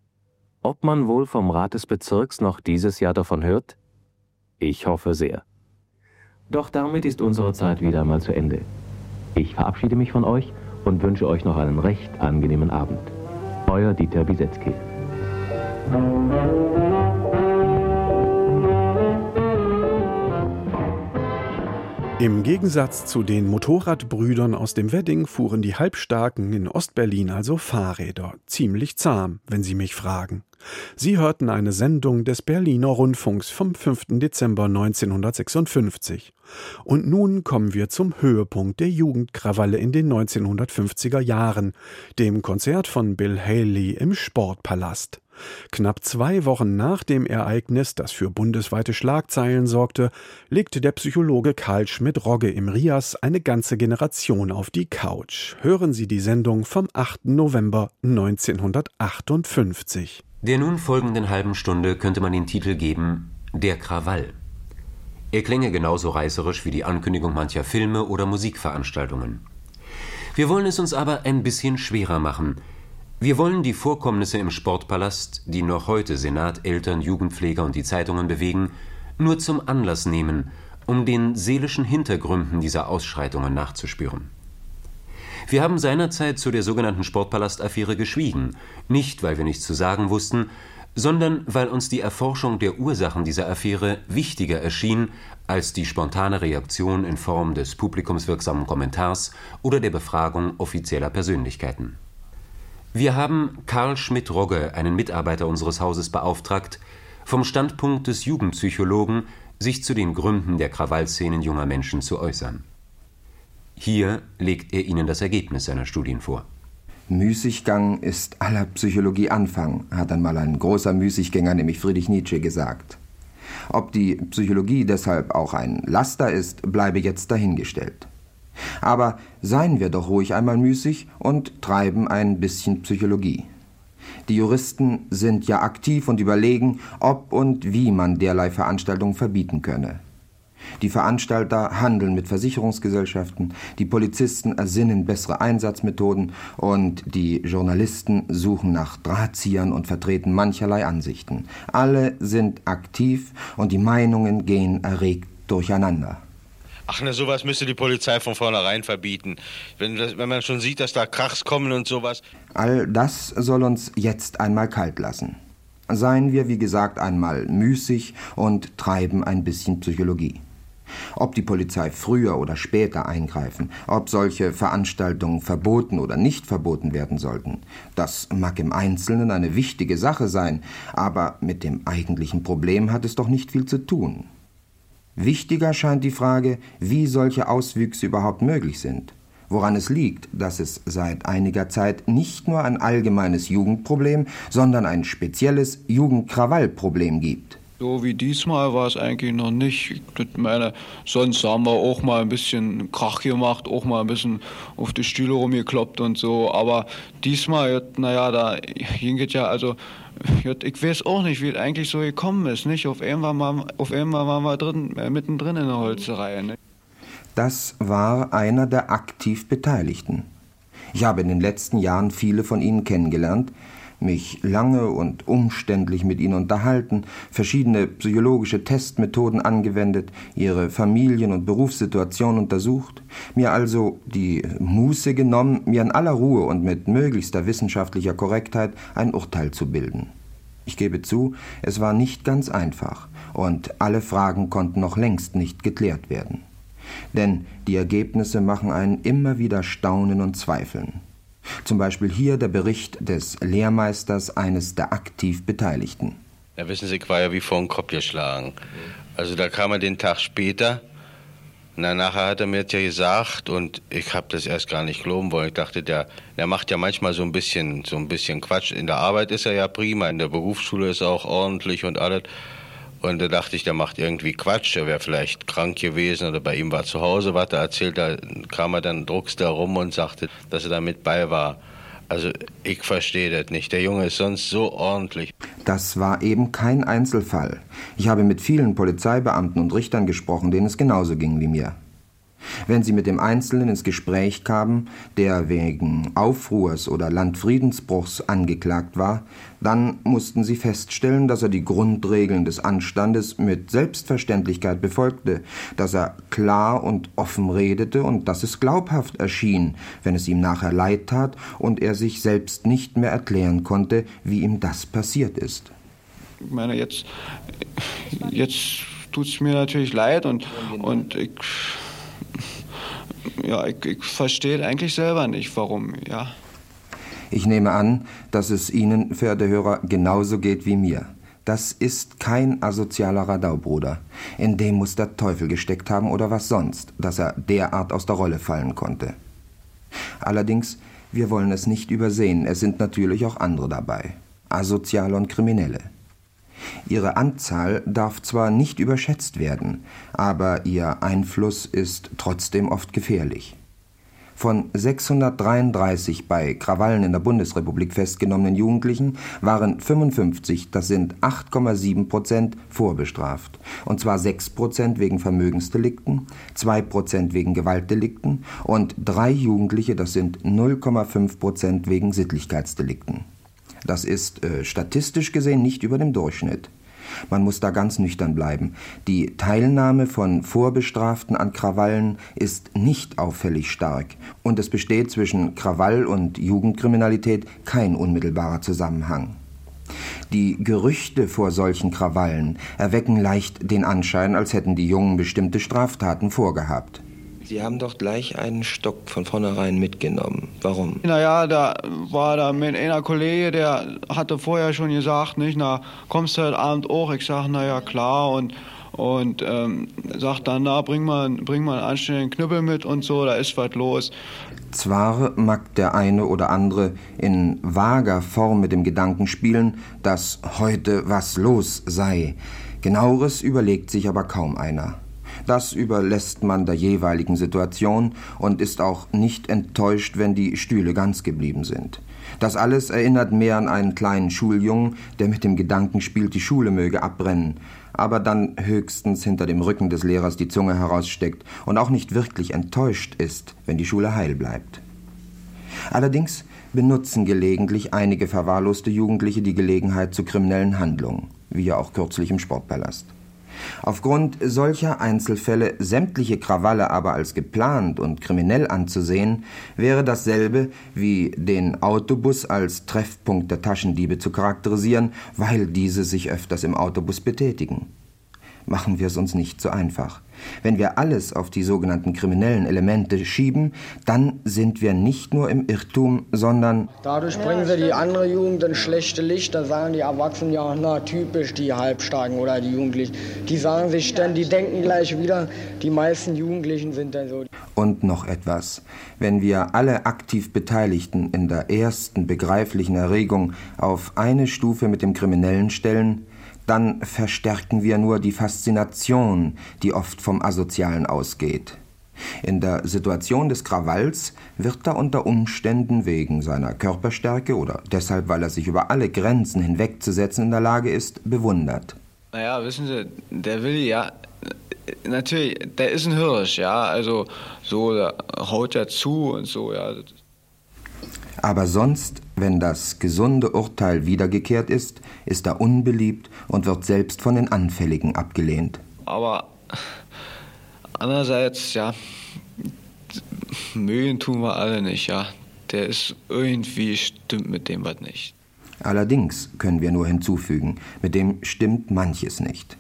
Ob man wohl vom Rat des Bezirks noch dieses Jahr davon hört? Ich hoffe sehr. Doch damit ist unsere Zeit wieder einmal zu Ende. Ich verabschiede mich von euch und wünsche euch noch einen recht angenehmen Abend. Euer Dieter Bisetzky. Im Gegensatz zu den Motorradbrüdern aus dem Wedding fuhren die Halbstarken in Ostberlin also Fahrräder. Ziemlich zahm, wenn Sie mich fragen. Sie hörten eine Sendung des Berliner Rundfunks vom fünften Dezember neunzehnhundertsechsundfünfzig. Und nun kommen wir zum Höhepunkt der Jugendkrawalle in den neunzehnhundertfünfziger Jahren, dem Konzert von Bill Haley im Sportpalast. Knapp zwei Wochen nach dem Ereignis, das für bundesweite Schlagzeilen sorgte, legte der Psychologe Karl Schmidt-Rogge im Rias eine ganze Generation auf die Couch. Hören Sie die Sendung vom achten November neunzehnhundertachtundfünfzig. Der nun folgenden halben Stunde könnte man den Titel geben »Der Krawall«. Er klänge genauso reißerisch wie die Ankündigung mancher Filme oder Musikveranstaltungen. Wir wollen es uns aber ein bisschen schwerer machen. Wir wollen die Vorkommnisse im Sportpalast, die noch heute Senat, Eltern, Jugendpfleger und die Zeitungen bewegen, nur zum Anlass nehmen, um den seelischen Hintergründen dieser Ausschreitungen nachzuspüren. Wir haben seinerzeit zu der sogenannten Sportpalast-Affäre geschwiegen, nicht weil wir nichts zu sagen wussten, sondern weil uns die Erforschung der Ursachen dieser Affäre wichtiger erschien als die spontane Reaktion in Form des publikumswirksamen Kommentars oder der Befragung offizieller Persönlichkeiten. Wir haben Karl Schmidt-Rogge, einen Mitarbeiter unseres Hauses, beauftragt, vom Standpunkt des Jugendpsychologen sich zu den Gründen der Krawallszenen junger Menschen zu äußern. Hier legt er Ihnen das Ergebnis seiner Studien vor. Müßiggang ist aller Psychologie Anfang, hat einmal ein großer Müßiggänger, nämlich Friedrich Nietzsche, gesagt. Ob die Psychologie deshalb auch ein Laster ist, bleibe jetzt dahingestellt. Aber seien wir doch ruhig einmal müßig und treiben ein bisschen Psychologie. Die Juristen sind ja aktiv und überlegen, ob und wie man derlei Veranstaltungen verbieten könne. Die Veranstalter handeln mit Versicherungsgesellschaften, die Polizisten ersinnen bessere Einsatzmethoden und die Journalisten suchen nach Drahtziehern und vertreten mancherlei Ansichten. Alle sind aktiv und die Meinungen gehen erregt durcheinander. Ach ne, sowas müsste die Polizei von vornherein verbieten. Wenn, das, wenn man schon sieht, dass da Krachs kommen und sowas. All das soll uns jetzt einmal kalt lassen. Seien wir, wie gesagt, einmal müßig und treiben ein bisschen Psychologie. Ob die Polizei früher oder später eingreifen, ob solche Veranstaltungen verboten oder nicht verboten werden sollten, das mag im Einzelnen eine wichtige Sache sein, aber mit dem eigentlichen Problem hat es doch nicht viel zu tun. Wichtiger scheint die Frage, wie solche Auswüchse überhaupt möglich sind. Woran es liegt, dass es seit einiger Zeit nicht nur ein allgemeines Jugendproblem, sondern ein spezielles Jugendkrawallproblem gibt. So wie diesmal war es eigentlich noch nicht. Ich meine, sonst haben wir auch mal ein bisschen Krach gemacht, auch mal ein bisschen auf die Stühle rumgekloppt und so. Aber diesmal, naja, da ging es ja, also, ich weiß auch nicht, wie es eigentlich so gekommen ist. Nicht? Auf einmal, mal, auf einmal waren wir drin, äh, mittendrin in der Holzerei. Ne? Das war einer der aktiv Beteiligten. Ich habe in den letzten Jahren viele von ihnen kennengelernt, mich lange und umständlich mit ihnen unterhalten, verschiedene psychologische Testmethoden angewendet, ihre Familien- und Berufssituation untersucht, mir also die Muße genommen, mir in aller Ruhe und mit möglichster wissenschaftlicher Korrektheit ein Urteil zu bilden. Ich gebe zu, es war nicht ganz einfach und alle Fragen konnten noch längst nicht geklärt werden. Denn die Ergebnisse machen einen immer wieder staunen und zweifeln. Zum Beispiel hier der Bericht des Lehrmeisters eines der aktiv Beteiligten. Ja, wissen Sie, ich war ja wie vor den Kopf geschlagen. Also da kam er den Tag später, na, nachher hat er mir das ja gesagt und ich habe das erst gar nicht glauben wollen. Ich dachte, der, der macht ja manchmal so ein bisschen, so ein bisschen Quatsch. In der Arbeit ist er ja prima, in der Berufsschule ist er auch ordentlich und alles. Und da dachte ich, der macht irgendwie Quatsch, er wäre vielleicht krank gewesen oder bei ihm war zu Hause was. Da erzählt er, kam er dann druckst da rum und sagte, dass er da mit bei war. Also ich verstehe das nicht. Der Junge ist sonst so ordentlich. Das war eben kein Einzelfall. Ich habe mit vielen Polizeibeamten und Richtern gesprochen, denen es genauso ging wie mir. Wenn sie mit dem Einzelnen ins Gespräch kamen, der wegen Aufruhrs oder Landfriedensbruchs angeklagt war, dann mussten sie feststellen, dass er die Grundregeln des Anstandes mit Selbstverständlichkeit befolgte, dass er klar und offen redete und dass es glaubhaft erschien, wenn es ihm nachher leid tat und er sich selbst nicht mehr erklären konnte, wie ihm das passiert ist. Ich meine, jetzt, jetzt tut es mir natürlich leid und, und ich... Ja, ich, ich verstehe eigentlich selber nicht, warum, ja. Ich nehme an, dass es Ihnen, verehrte Hörer, genauso geht wie mir. Das ist kein asozialer Radaubruder. In dem muss der Teufel gesteckt haben oder was sonst, dass er derart aus der Rolle fallen konnte. Allerdings, wir wollen es nicht übersehen, es sind natürlich auch andere dabei, Asoziale und Kriminelle. Ihre Anzahl darf zwar nicht überschätzt werden, aber ihr Einfluss ist trotzdem oft gefährlich. Von sechshundertdreiunddreißig bei Krawallen in der Bundesrepublik festgenommenen Jugendlichen waren fünfundfünfzig, das sind acht Komma sieben Prozent, vorbestraft. Und zwar sechs Prozent wegen Vermögensdelikten, zwei Prozent wegen Gewaltdelikten und drei Jugendliche, das sind null Komma fünf Prozent wegen Sittlichkeitsdelikten. Das ist äh, statistisch gesehen nicht über dem Durchschnitt. Man muss da ganz nüchtern bleiben. Die Teilnahme von Vorbestraften an Krawallen ist nicht auffällig stark und es besteht zwischen Krawall und Jugendkriminalität kein unmittelbarer Zusammenhang. Die Gerüchte vor solchen Krawallen erwecken leicht den Anschein, als hätten die Jungen bestimmte Straftaten vorgehabt. Sie haben doch gleich einen Stock von vornherein mitgenommen. Warum? Naja, da war da mit einer Kollege, der hatte vorher schon gesagt, nicht, na, kommst du heute Abend auch? Ich sag, naja, klar. Und, und ähm, sagt dann, na, bring mal, bring mal einen anständigen Knüppel mit und so, da ist was los. Zwar mag der eine oder andere in vager Form mit dem Gedanken spielen, dass heute was los sei. Genaueres überlegt sich aber kaum einer. Das überlässt man der jeweiligen Situation und ist auch nicht enttäuscht, wenn die Stühle ganz geblieben sind. Das alles erinnert mehr an einen kleinen Schuljungen, der mit dem Gedanken spielt, die Schule möge abbrennen, aber dann höchstens hinter dem Rücken des Lehrers die Zunge heraussteckt und auch nicht wirklich enttäuscht ist, wenn die Schule heil bleibt. Allerdings benutzen gelegentlich einige verwahrloste Jugendliche die Gelegenheit zu kriminellen Handlungen, wie ja auch kürzlich im Sportpalast. Aufgrund solcher Einzelfälle sämtliche Krawalle aber als geplant und kriminell anzusehen, wäre dasselbe wie den Autobus als Treffpunkt der Taschendiebe zu charakterisieren, weil diese sich öfters im Autobus betätigen. Machen wir es uns nicht so einfach. Wenn wir alles auf die sogenannten kriminellen Elemente schieben, dann sind wir nicht nur im Irrtum, sondern... Dadurch bringen sie die andere Jugend in schlechte Licht. Da sagen die Erwachsenen ja, na typisch die Halbstarken oder die Jugendlichen. Die sagen sich dann, die denken gleich wieder, die meisten Jugendlichen sind dann so. Und noch etwas. Wenn wir alle aktiv Beteiligten in der ersten begreiflichen Erregung auf eine Stufe mit dem Kriminellen stellen, dann verstärken wir nur die Faszination, die oft vom Asozialen ausgeht. In der Situation des Krawalls wird er unter Umständen wegen seiner Körperstärke oder deshalb, weil er sich über alle Grenzen hinwegzusetzen in der Lage ist, bewundert. Naja, wissen Sie, der Willi, ja, natürlich, der ist ein Hirsch, ja, also so, da haut er zu und so, ja. Aber sonst, wenn das gesunde Urteil wiedergekehrt ist, ist er unbeliebt und wird selbst von den Anfälligen abgelehnt. Aber andererseits, ja, mögen tun wir alle nicht, ja. Der ist irgendwie, stimmt mit dem was nicht. Allerdings können wir nur hinzufügen, mit dem stimmt manches nicht.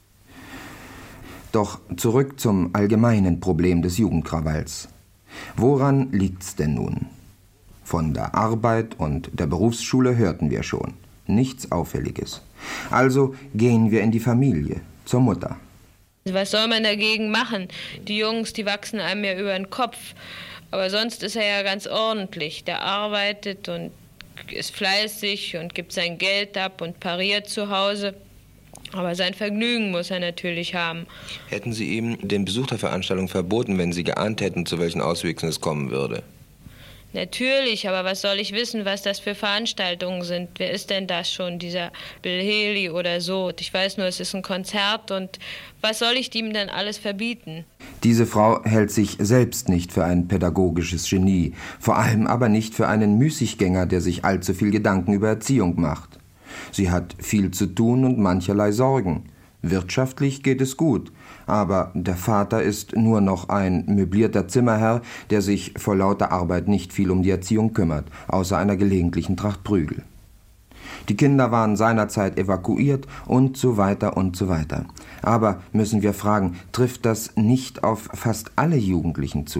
Doch zurück zum allgemeinen Problem des Jugendkrawalls. Woran liegt's denn nun? Von der Arbeit und der Berufsschule hörten wir schon. Nichts Auffälliges. Also gehen wir in die Familie, zur Mutter. Was soll man dagegen machen? Die Jungs, die wachsen einem ja über den Kopf. Aber sonst ist er ja ganz ordentlich. Der arbeitet und ist fleißig und gibt sein Geld ab und pariert zu Hause. Aber sein Vergnügen muss er natürlich haben. Hätten Sie ihm den Besuch der Veranstaltung verboten, wenn Sie geahnt hätten, zu welchen Auswüchsen es kommen würde? Natürlich, aber was soll ich wissen, was das für Veranstaltungen sind? Wer ist denn das schon, dieser Bill Haley oder so? Ich weiß nur, es ist ein Konzert und was soll ich ihm denn alles verbieten? Diese Frau hält sich selbst nicht für ein pädagogisches Genie, vor allem aber nicht für einen Müßiggänger, der sich allzu viel Gedanken über Erziehung macht. Sie hat viel zu tun und mancherlei Sorgen. Wirtschaftlich geht es gut, aber der Vater ist nur noch ein möblierter Zimmerherr, der sich vor lauter Arbeit nicht viel um die Erziehung kümmert, außer einer gelegentlichen Tracht Prügel. Die Kinder waren seinerzeit evakuiert und so weiter und so weiter. Aber, müssen wir fragen, trifft das nicht auf fast alle Jugendlichen zu?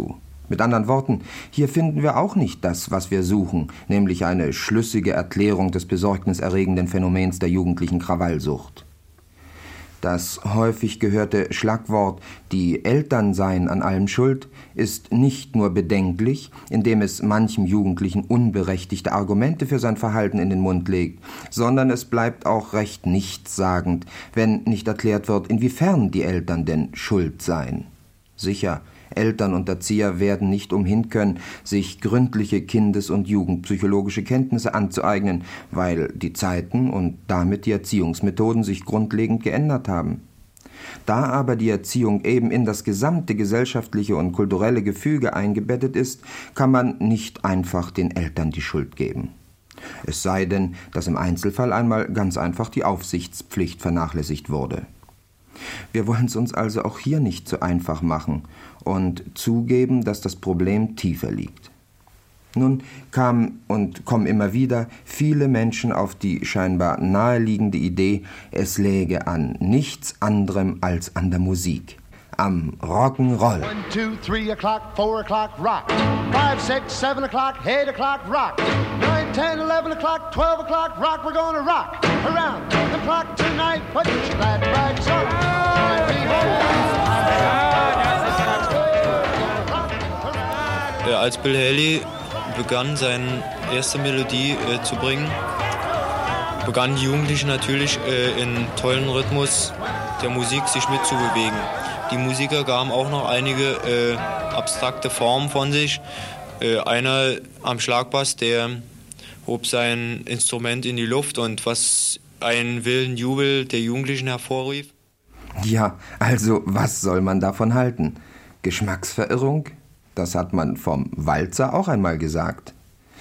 Mit anderen Worten, hier finden wir auch nicht das, was wir suchen, nämlich eine schlüssige Erklärung des besorgniserregenden Phänomens der jugendlichen Krawallsucht. Das häufig gehörte Schlagwort »die Eltern seien an allem schuld« ist nicht nur bedenklich, indem es manchem Jugendlichen unberechtigte Argumente für sein Verhalten in den Mund legt, sondern es bleibt auch recht nichtssagend, wenn nicht erklärt wird, inwiefern die Eltern denn schuld seien. Sicher, Eltern und Erzieher werden nicht umhin können, sich gründliche kindes- und jugendpsychologische Kenntnisse anzueignen, weil die Zeiten und damit die Erziehungsmethoden sich grundlegend geändert haben. Da aber die Erziehung eben in das gesamte gesellschaftliche und kulturelle Gefüge eingebettet ist, kann man nicht einfach den Eltern die Schuld geben. Es sei denn, dass im Einzelfall einmal ganz einfach die Aufsichtspflicht vernachlässigt wurde. Wir wollen es uns also auch hier nicht so einfach machen und zugeben, dass das Problem tiefer liegt. Nun kamen und kommen immer wieder viele Menschen auf die scheinbar naheliegende Idee, es läge an nichts anderem als an der Musik, am Rock'n'Roll. One, two, three o'clock, four o'clock, rock. Five, six, seven o'clock, eight o'clock, rock. Nine, ten, eleven o'clock, twelve o'clock, rock. We're gonna rock around the clock tonight. Put your glad rags on. Ja, als Bill Haley begann, seine erste Melodie äh, zu bringen, begannen die Jugendlichen natürlich äh, in tollen Rhythmus der Musik sich mitzubewegen. Die Musiker gaben auch noch einige äh, abstrakte Formen von sich. Äh, einer am Schlagbass, der hob sein Instrument in die Luft und was einen wilden Jubel der Jugendlichen hervorrief. Ja, also was soll man davon halten? Geschmacksverirrung? Das hat man vom Walzer auch einmal gesagt.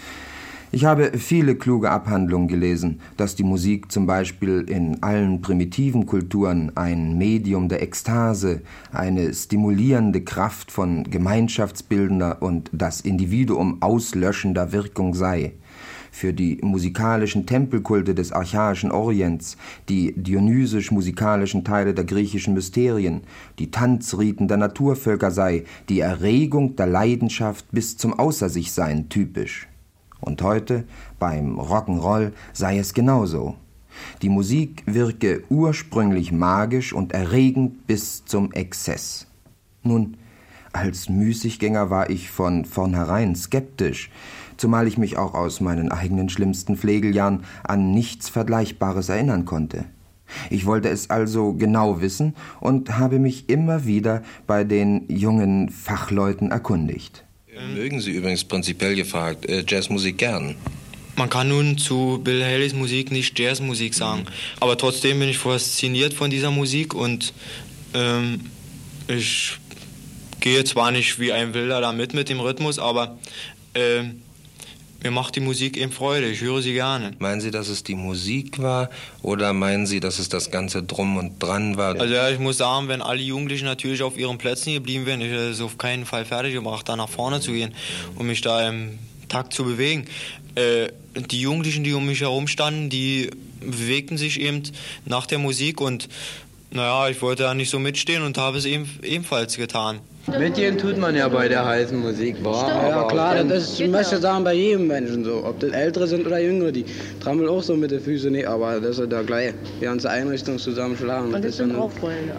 Ich habe viele kluge Abhandlungen gelesen, dass die Musik zum Beispiel in allen primitiven Kulturen ein Medium der Ekstase, eine stimulierende Kraft von gemeinschaftsbildender und das Individuum auslöschender Wirkung sei. Für die musikalischen Tempelkulte des archaischen Orients, die dionysisch-musikalischen Teile der griechischen Mysterien, die Tanzriten der Naturvölker sei die Erregung der Leidenschaft bis zum Außer-sich-Sein typisch. Und heute, beim Rock'n'Roll, sei es genauso. Die Musik wirke ursprünglich magisch und erregend bis zum Exzess. Nun, als Müßiggänger war ich von vornherein skeptisch, zumal ich mich auch aus meinen eigenen schlimmsten Pflegeljahren an nichts Vergleichbares erinnern konnte. Ich wollte es also genau wissen und habe mich immer wieder bei den jungen Fachleuten erkundigt. Mögen Sie übrigens prinzipiell gefragt äh, Jazzmusik gern? Man kann nun zu Bill Haleys Musik nicht Jazzmusik sagen, aber trotzdem bin ich fasziniert von dieser Musik und ähm, ich gehe zwar nicht wie ein Wilder da mit mit dem Rhythmus, aber äh, mir macht die Musik eben Freude, ich höre sie gerne. Meinen Sie, dass es die Musik war oder meinen Sie, dass es das ganze Drum und Dran war? Also ja, ich muss sagen, wenn alle Jugendlichen natürlich auf ihren Plätzen geblieben wären, ich hätte es auf keinen Fall fertig gebracht, da nach vorne zu gehen und mich da im Takt zu bewegen. Äh, die Jugendlichen, die um mich herum standen, die bewegten sich eben nach der Musik und naja, ich wollte da nicht so mitstehen und habe es eben, ebenfalls getan. Mitgehen tut man ja bei der heißen Musik, boah. Ja klar, das ist, ich möchte sagen, bei jedem Menschen so. Ob das Ältere sind oder Jüngere, die trampeln auch so mit den Füßen, nee, aber das ist ja gleich die ganze Einrichtung zusammenschlagen. Und das sind auch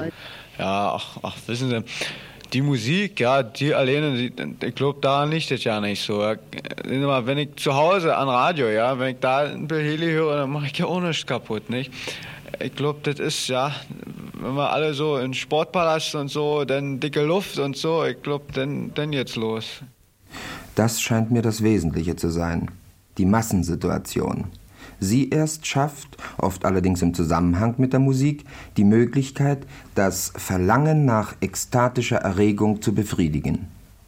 Ja, ach, ach, wissen Sie, die Musik, ja, die alleine, die, ich glaube, da liegt das ja nicht so. Wenn ich zu Hause an Radio, ja, wenn ich da ein Bill Haley höre, dann mache ich ja auch nichts kaputt, nicht? Ich glaube, das ist, ja, wenn wir alle so in Sportpalast und so, dann dicke Luft und so, ich glaube, dann, dann jetzt los. Das scheint mir das Wesentliche zu sein. Die Massensituation. Sie erst schafft, oft allerdings im Zusammenhang mit der Musik, die Möglichkeit, das Verlangen nach ekstatischer Erregung zu befriedigen.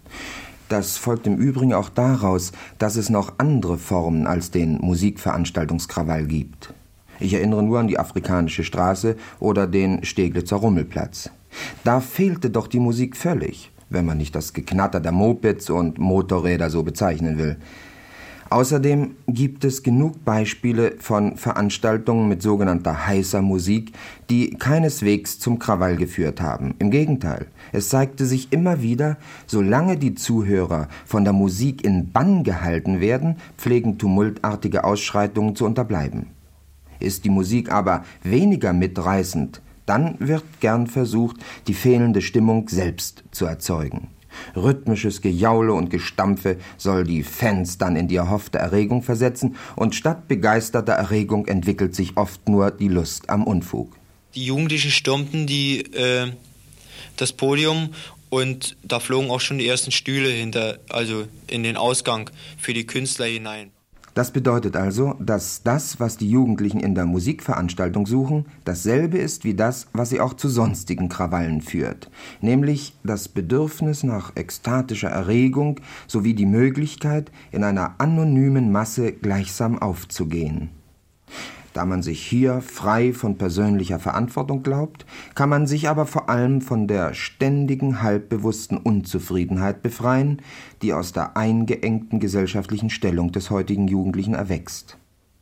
Das folgt im Übrigen auch daraus, dass es noch andere Formen als den Musikveranstaltungskrawall gibt. Ich erinnere nur an die Afrikanische Straße oder den Steglitzer Rummelplatz. Da fehlte doch die Musik völlig, wenn man nicht das Geknatter der Mopeds und Motorräder so bezeichnen will. Außerdem gibt es genug Beispiele von Veranstaltungen mit sogenannter heißer Musik, die keineswegs zum Krawall geführt haben. Im Gegenteil, es zeigte sich immer wieder, solange die Zuhörer von der Musik in Bann gehalten werden, pflegen tumultartige Ausschreitungen zu unterbleiben. Ist die Musik aber weniger mitreißend, dann wird gern versucht, die fehlende Stimmung selbst zu erzeugen. Rhythmisches Gejaule und Gestampfe soll die Fans dann in die erhoffte Erregung versetzen, und statt begeisterter Erregung entwickelt sich oft nur die Lust am Unfug. Die Jugendlichen stürmten die, äh, das Podium, und da flogen auch schon die ersten Stühle hinter, also in den Ausgang für die Künstler hinein. Das bedeutet also, dass das, was die Jugendlichen in der Musikveranstaltung suchen, dasselbe ist wie das, was sie auch zu sonstigen Krawallen führt, nämlich das Bedürfnis nach ekstatischer Erregung sowie die Möglichkeit, in einer anonymen Masse gleichsam aufzugehen. Da man sich hier frei von persönlicher Verantwortung glaubt, kann man sich aber vor allem von der ständigen, halbbewussten Unzufriedenheit befreien, die aus der eingeengten gesellschaftlichen Stellung des heutigen Jugendlichen erwächst.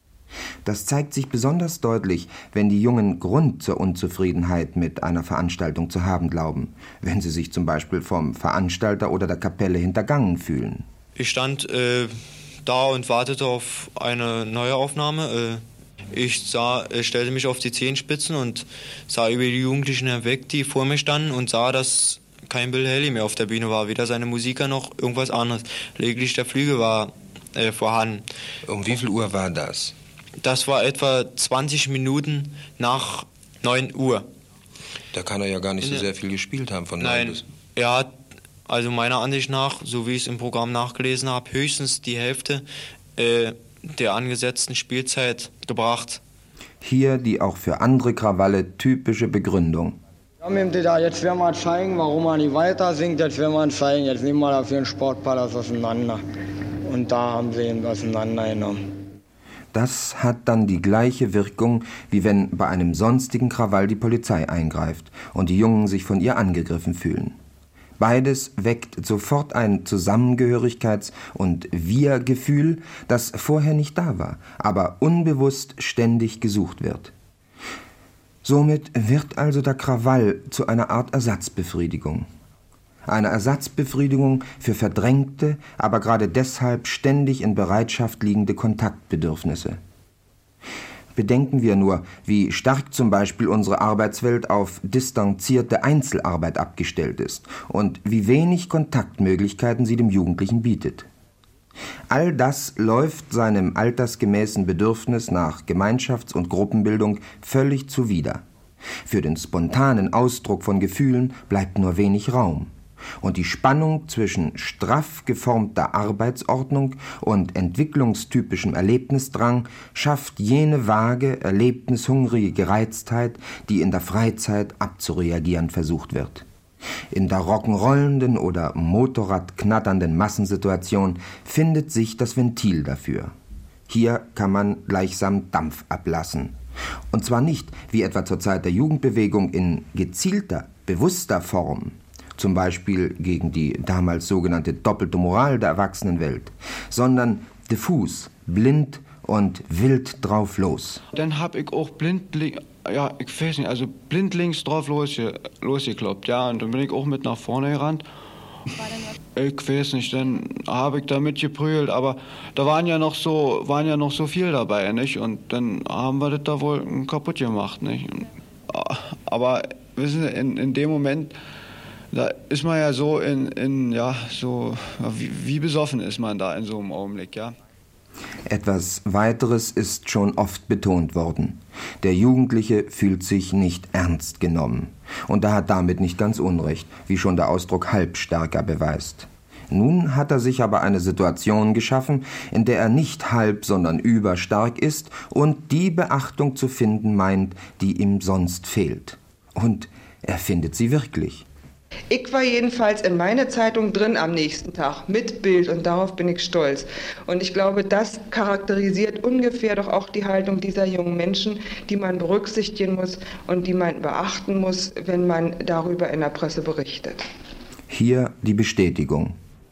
Das zeigt sich besonders deutlich, wenn die Jungen Grund zur Unzufriedenheit mit einer Veranstaltung zu haben glauben, wenn sie sich zum Beispiel vom Veranstalter oder der Kapelle hintergangen fühlen. Ich stand äh, da und wartete auf eine neue Aufnahme. Äh Ich sah, ich stellte mich auf die Zehenspitzen und sah über die Jugendlichen hinweg, die vor mir standen, und sah, dass kein Bill Haley mehr auf der Bühne war, weder seine Musiker noch irgendwas anderes. Lediglich der Flügel war äh, vorhanden. Um wie viel Uhr war das? Das war etwa zwanzig Minuten nach neun Uhr. Da kann er ja gar nicht so sehr viel gespielt haben von neun bis... Er hat, also meiner Ansicht nach, so wie ich es im Programm nachgelesen habe, höchstens die Hälfte äh, der angesetzten Spielzeit gebracht. Hier die auch für andere Krawalle typische Begründung. Ja, da, jetzt werden wir zeigen, warum man nicht weiter singt, jetzt werden wir zeigen, jetzt nehmen wir dafür den Sportpalast auseinander. Und da haben sie ihn auseinandergenommen. Das hat dann die gleiche Wirkung, wie wenn bei einem sonstigen Krawall die Polizei eingreift und die Jungen sich von ihr angegriffen fühlen. Beides weckt sofort ein Zusammengehörigkeits- und Wir-Gefühl, das vorher nicht da war, aber unbewusst ständig gesucht wird. Somit wird also der Krawall zu einer Art Ersatzbefriedigung. Eine Ersatzbefriedigung für verdrängte, aber gerade deshalb ständig in Bereitschaft liegende Kontaktbedürfnisse. Bedenken wir nur, wie stark zum Beispiel unsere Arbeitswelt auf distanzierte Einzelarbeit abgestellt ist und wie wenig Kontaktmöglichkeiten sie dem Jugendlichen bietet. All das läuft seinem altersgemäßen Bedürfnis nach Gemeinschafts- und Gruppenbildung völlig zuwider. Für den spontanen Ausdruck von Gefühlen bleibt nur wenig Raum. Und die Spannung zwischen straff geformter Arbeitsordnung und entwicklungstypischem Erlebnisdrang schafft jene vage, erlebnishungrige Gereiztheit, die in der Freizeit abzureagieren versucht wird. In der rock'n'rollenden oder motorradknatternden Massensituation findet sich das Ventil dafür. Hier kann man gleichsam Dampf ablassen. Und zwar nicht, wie etwa zur Zeit der Jugendbewegung, in gezielter, bewusster Form, zum Beispiel gegen die damals sogenannte doppelte Moral der Erwachsenenwelt, sondern diffus, blind und wild drauf los. Dann hab ich auch blindlings, ja, ich weiß nicht, also blindlings drauf losge, losgekloppt, ja, und dann bin ich auch mit nach vorne gerannt. Ich weiß nicht, dann habe ich da mitgeprügelt, aber da waren ja noch so, waren ja noch so viel dabei, nicht? Und dann haben wir das da wohl kaputt gemacht, nicht? Aber wissen Sie, in, in dem Moment, da ist man ja so in, in ja, so, wie, wie besoffen ist man da in so einem Augenblick, ja. Etwas weiteres ist schon oft betont worden. Der Jugendliche fühlt sich nicht ernst genommen. Und er hat damit nicht ganz Unrecht, wie schon der Ausdruck halbstärker beweist. Nun hat er sich aber eine Situation geschaffen, in der er nicht halb, sondern überstark ist und die Beachtung zu finden meint, die ihm sonst fehlt. Und er findet sie wirklich. Ich war jedenfalls in meiner Zeitung drin am nächsten Tag mit Bild und darauf bin ich stolz. Und ich glaube, das charakterisiert ungefähr doch auch die Haltung dieser jungen Menschen, die man berücksichtigen muss und die man beachten muss, wenn man darüber in der Presse berichtet. Hier die Bestätigung.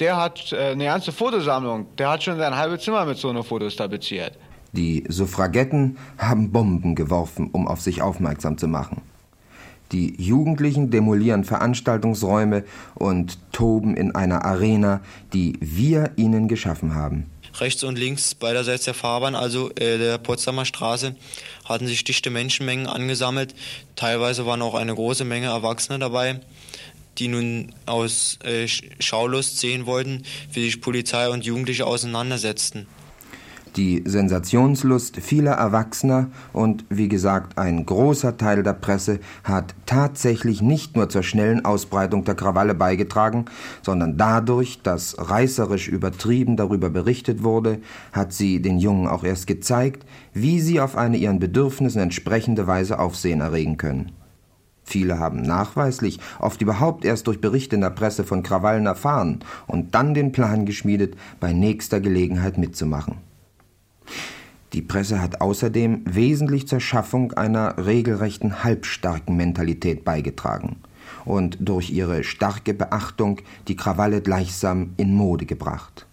der hat äh, eine ganze Fotosammlung. Der hat schon sein halbes Zimmer mit so einer Fotos tapeziert. Die Suffragetten haben Bomben geworfen, um auf sich aufmerksam zu machen. Die Jugendlichen demolieren Veranstaltungsräume und toben in einer Arena, die wir ihnen geschaffen haben. Rechts und links beiderseits der Fahrbahn, also äh, der Potsdamer Straße, hatten sich dichte Menschenmengen angesammelt. Teilweise waren auch eine große Menge Erwachsene dabei, die nun aus äh, Schaulust sehen wollten, wie sich Polizei und Jugendliche auseinandersetzten. Die Sensationslust vieler Erwachsener und, wie gesagt, ein großer Teil der Presse hat tatsächlich nicht nur zur schnellen Ausbreitung der Krawalle beigetragen, sondern dadurch, dass reißerisch übertrieben darüber berichtet wurde, hat sie den Jungen auch erst gezeigt, wie sie auf eine ihren Bedürfnissen entsprechende Weise Aufsehen erregen können. Viele haben nachweislich oft überhaupt erst durch Berichte in der Presse von Krawallen erfahren und dann den Plan geschmiedet, bei nächster Gelegenheit mitzumachen. Die Presse hat außerdem wesentlich zur Schaffung einer regelrechten halbstarken Mentalität beigetragen und durch ihre starke Beachtung die Krawalle gleichsam in Mode gebracht.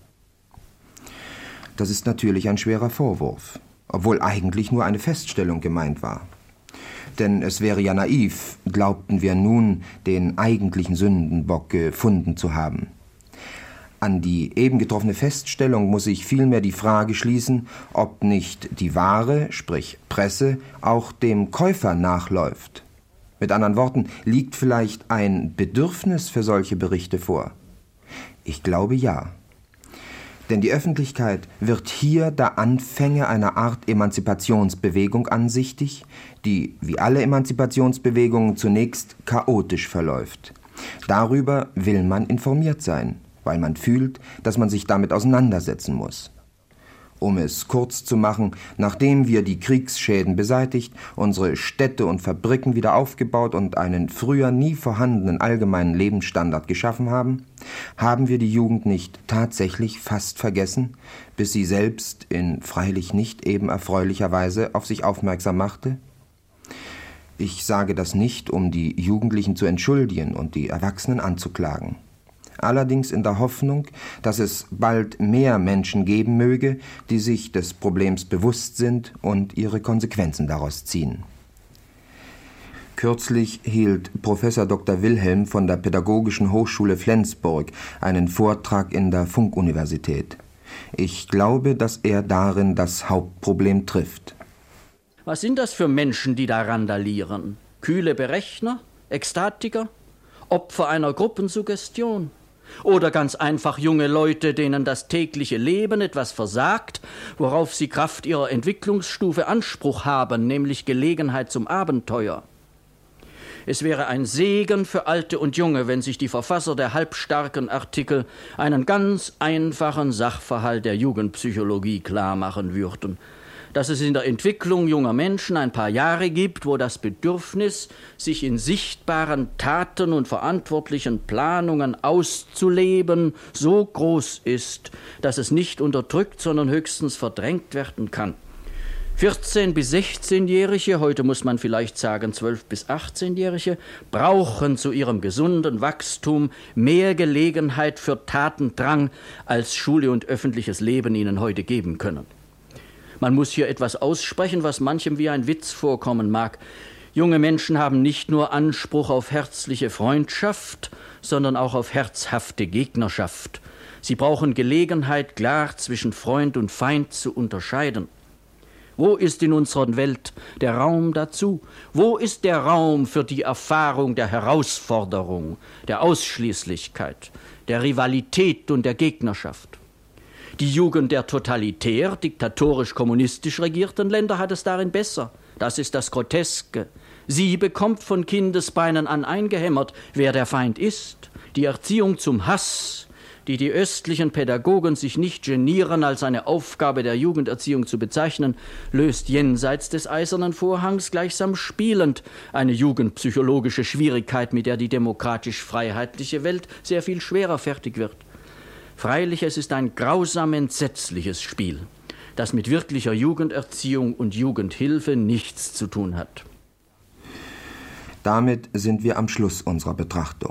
Das ist natürlich ein schwerer Vorwurf, obwohl eigentlich nur eine Feststellung gemeint war. Denn es wäre ja naiv, glaubten wir nun, den eigentlichen Sündenbock gefunden zu haben. An die eben getroffene Feststellung muss ich vielmehr die Frage schließen, ob nicht die Ware, sprich Presse, auch dem Käufer nachläuft. Mit anderen Worten, liegt vielleicht ein Bedürfnis für solche Berichte vor? Ich glaube ja. Denn die Öffentlichkeit wird hier der Anfänge einer Art Emanzipationsbewegung ansichtig, die, wie alle Emanzipationsbewegungen, zunächst chaotisch verläuft. Darüber will man informiert sein, weil man fühlt, dass man sich damit auseinandersetzen muss. Um es kurz zu machen, nachdem wir die Kriegsschäden beseitigt, unsere Städte und Fabriken wieder aufgebaut und einen früher nie vorhandenen allgemeinen Lebensstandard geschaffen haben, haben wir die Jugend nicht tatsächlich fast vergessen, bis sie selbst in freilich nicht eben erfreulicher Weise auf sich aufmerksam machte? Ich sage das nicht, um die Jugendlichen zu entschuldigen und die Erwachsenen anzuklagen. Allerdings in der Hoffnung, dass es bald mehr Menschen geben möge, die sich des Problems bewusst sind und ihre Konsequenzen daraus ziehen. Kürzlich hielt Professor Doktor Wilhelm von der Pädagogischen Hochschule Flensburg einen Vortrag in der Funkuniversität. Ich glaube, dass er darin das Hauptproblem trifft. Was sind das für Menschen, die da randalieren? Kühle Berechner? Ekstatiker? Opfer einer Gruppensuggestion? Oder ganz einfach junge Leute, denen das tägliche Leben etwas versagt, worauf sie Kraft ihrer Entwicklungsstufe Anspruch haben, nämlich Gelegenheit zum Abenteuer. Es wäre ein Segen für Alte und Junge, wenn sich die Verfasser der halbstarken Artikel einen ganz einfachen Sachverhalt der Jugendpsychologie klarmachen würden. Dass es in der Entwicklung junger Menschen ein paar Jahre gibt, wo das Bedürfnis, sich in sichtbaren Taten und verantwortlichen Planungen auszuleben, so groß ist, dass es nicht unterdrückt, sondern höchstens verdrängt werden kann. vierzehn- bis sechzehnjährige, heute muss man vielleicht sagen zwölf- bis achtzehnjährige, brauchen zu ihrem gesunden Wachstum mehr Gelegenheit für Tatendrang, als Schule und öffentliches Leben ihnen heute geben können. Man muss hier etwas aussprechen, was manchem wie ein Witz vorkommen mag. Junge Menschen haben nicht nur Anspruch auf herzliche Freundschaft, sondern auch auf herzhafte Gegnerschaft. Sie brauchen Gelegenheit, klar zwischen Freund und Feind zu unterscheiden. Wo ist in unserer Welt der Raum dazu? Wo ist der Raum für die Erfahrung der Herausforderung, der Ausschließlichkeit, der Rivalität und der Gegnerschaft? Die Jugend der totalitär, diktatorisch-kommunistisch regierten Länder hat es darin besser. Das ist das Groteske. Sie bekommt von Kindesbeinen an eingehämmert, wer der Feind ist. Die Erziehung zum Hass, die die östlichen Pädagogen sich nicht genieren, als eine Aufgabe der Jugenderziehung zu bezeichnen, löst jenseits des Eisernen Vorhangs gleichsam spielend eine jugendpsychologische Schwierigkeit, mit der die demokratisch-freiheitliche Welt sehr viel schwerer fertig wird. Freilich, es ist ein grausam entsetzliches Spiel, das mit wirklicher Jugenderziehung und Jugendhilfe nichts zu tun hat. Damit sind wir am Schluss unserer Betrachtung.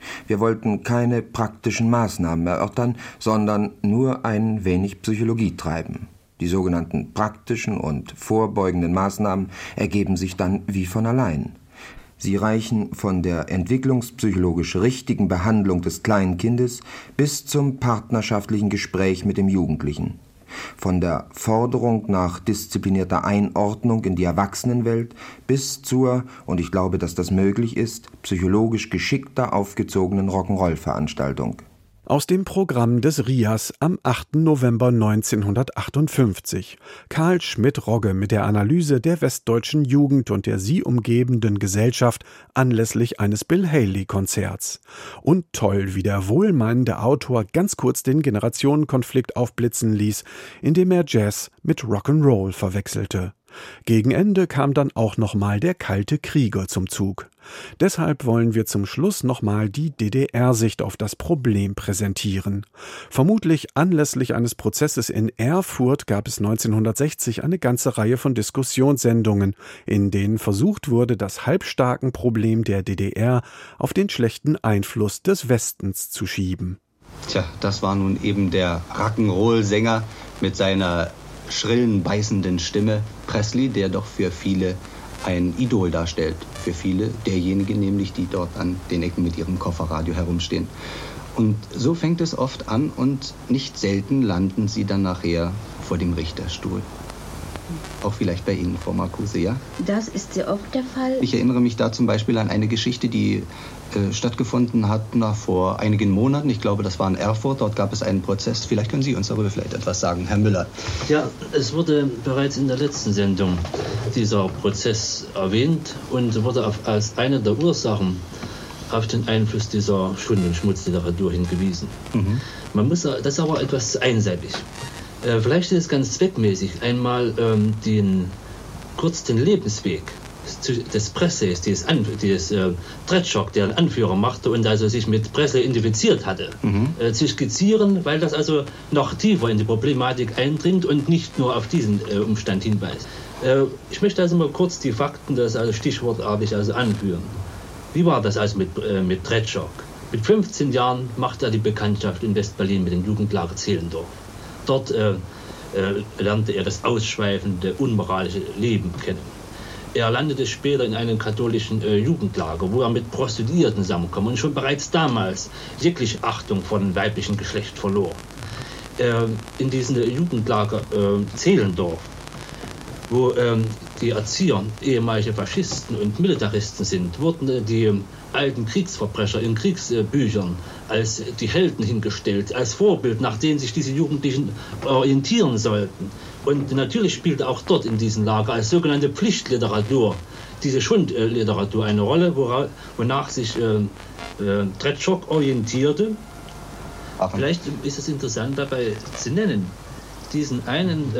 Wir wollten keine praktischen Maßnahmen erörtern, sondern nur ein wenig Psychologie treiben. Die sogenannten praktischen und vorbeugenden Maßnahmen ergeben sich dann wie von allein. Sie reichen von der entwicklungspsychologisch richtigen Behandlung des kleinen Kindes bis zum partnerschaftlichen Gespräch mit dem Jugendlichen. Von der Forderung nach disziplinierter Einordnung in die Erwachsenenwelt bis zur, und ich glaube, dass das möglich ist, psychologisch geschickter aufgezogenen Rock'n'Roll-Veranstaltung. Aus dem Programm des R I A S am achten November neunzehnhundertachtundfünfzig. Karl Schmidt-Rogge mit der Analyse der westdeutschen Jugend und der sie umgebenden Gesellschaft anlässlich eines Bill Haley-Konzerts. Und toll, wie der wohlmeinende Autor ganz kurz den Generationenkonflikt aufblitzen ließ, indem er Jazz mit Rock'n'Roll verwechselte. Gegen Ende kam dann auch nochmal der Kalte Krieger zum Zug. Deshalb wollen wir zum Schluss nochmal die D D R-Sicht auf das Problem präsentieren. Vermutlich anlässlich eines Prozesses in Erfurt gab es neunzehnhundertsechzig eine ganze Reihe von Diskussionssendungen, in denen versucht wurde, das halbstarken Problem der D D R auf den schlechten Einfluss des Westens zu schieben. Tja, das war nun eben der Rock'n'Roll-Sänger mit seiner schrillen, beißenden Stimme, Presley, der doch für viele ein Idol darstellt. Für viele derjenigen nämlich, die dort an den Ecken mit ihrem Kofferradio herumstehen. Und so fängt es oft an und nicht selten landen sie dann nachher vor dem Richterstuhl. Auch vielleicht bei Ihnen, Frau Marcuse, ja? Das ist sehr oft der Fall. Ich erinnere mich da zum Beispiel an eine Geschichte, die äh, stattgefunden hat na, vor einigen Monaten. Ich glaube, das war in Erfurt. Dort gab es einen Prozess. Vielleicht können Sie uns darüber vielleicht etwas sagen, Herr Müller. Ja, es wurde bereits in der letzten Sendung dieser Prozess erwähnt und wurde auf, als eine der Ursachen auf den Einfluss dieser Schund- und Schmutzliteratur hingewiesen. Mhm. Man muss, das ist aber etwas einseitig. Äh, vielleicht ist es ganz zweckmäßig, einmal ähm, den, kurz den Lebensweg des Presleys, des, An des äh, Tretschok, der einen Anführer machte und also sich mit Presley identifiziert hatte, mhm. äh, zu skizzieren, weil das also noch tiefer in die Problematik eindringt und nicht nur auf diesen äh, Umstand hinweist. Äh, ich möchte also mal kurz die Fakten, das also stichwortartig also anführen. Wie war das also mit, äh, mit Tretschok? Mit fünfzehn Jahren machte er die Bekanntschaft in West-Berlin mit dem Jugendlager Zehlendorf. Dort äh, äh, lernte er das ausschweifende, unmoralische Leben kennen. Er landete später in einem katholischen äh, Jugendlager, wo er mit Prostituierten zusammenkam und schon bereits damals jegliche Achtung vor dem weiblichen Geschlecht verlor. Äh, in diesem Jugendlager äh, Zehlendorf, wo ähm, die Erzieher ehemalige Faschisten und Militaristen sind, wurden äh, die alten Kriegsverbrecher in Kriegsbüchern als die Helden hingestellt, als Vorbild, nach denen sich diese Jugendlichen orientieren sollten. Und natürlich spielte auch dort in diesem Lager als sogenannte Pflichtliteratur diese Schundliteratur eine Rolle, wonach sich äh, äh, Tretschok orientierte. Ach. Vielleicht ist es interessant dabei zu nennen, diesen einen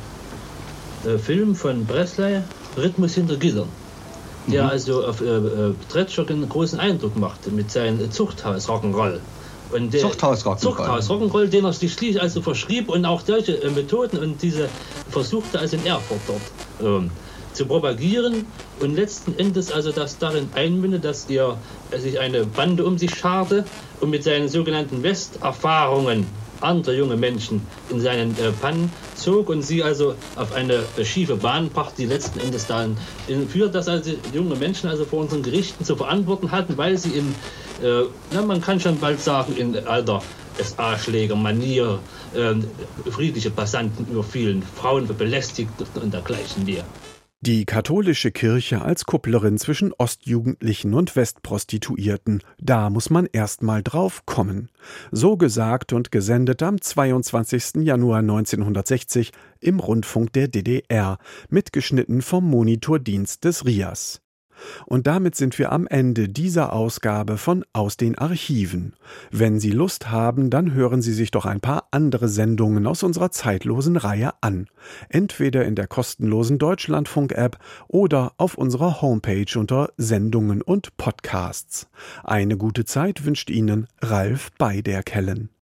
äh, äh, Film von Presley, Rhythmus hinter Gittern, der mhm. also auf äh, äh, Tretschok einen großen Eindruck machte mit seinem Zuchthaus Rock'n'Roll. Und der Zuchthaus Rock'n'Roll. Zuchthaus Rock'n'Roll, den er sich schließlich also verschrieb und auch solche äh, Methoden und diese versuchte also in Erfurt dort äh, zu propagieren und letzten Endes also das darin einmündet, dass er äh, sich eine Bande um sich scharte und mit seinen sogenannten Westerfahrungen andere junge Menschen in seinen äh, Pannen zog und sie also auf eine äh, schiefe Bahn brachte, die letzten Endes dahin führt, dass also junge Menschen also vor unseren Gerichten zu verantworten hatten, weil sie in, äh, na, man kann schon bald sagen, in alter S A-Schläger-Manier äh, friedliche Passanten überfielen, Frauen belästigten und dergleichen mehr. Die katholische Kirche als Kupplerin zwischen Ostjugendlichen und Westprostituierten, da muss man erst mal drauf kommen. So gesagt und gesendet am zweiundzwanzigsten Januar neunzehnhundertsechzig im Rundfunk der D D R, mitgeschnitten vom Monitordienst des R I A S. Und damit sind wir am Ende dieser Ausgabe von Aus den Archiven. Wenn Sie Lust haben, dann hören Sie sich doch ein paar andere Sendungen aus unserer zeitlosen Reihe an. Entweder in der kostenlosen Deutschlandfunk-App oder auf unserer Homepage unter Sendungen und Podcasts. Eine gute Zeit wünscht Ihnen Ralf Beiderkellen.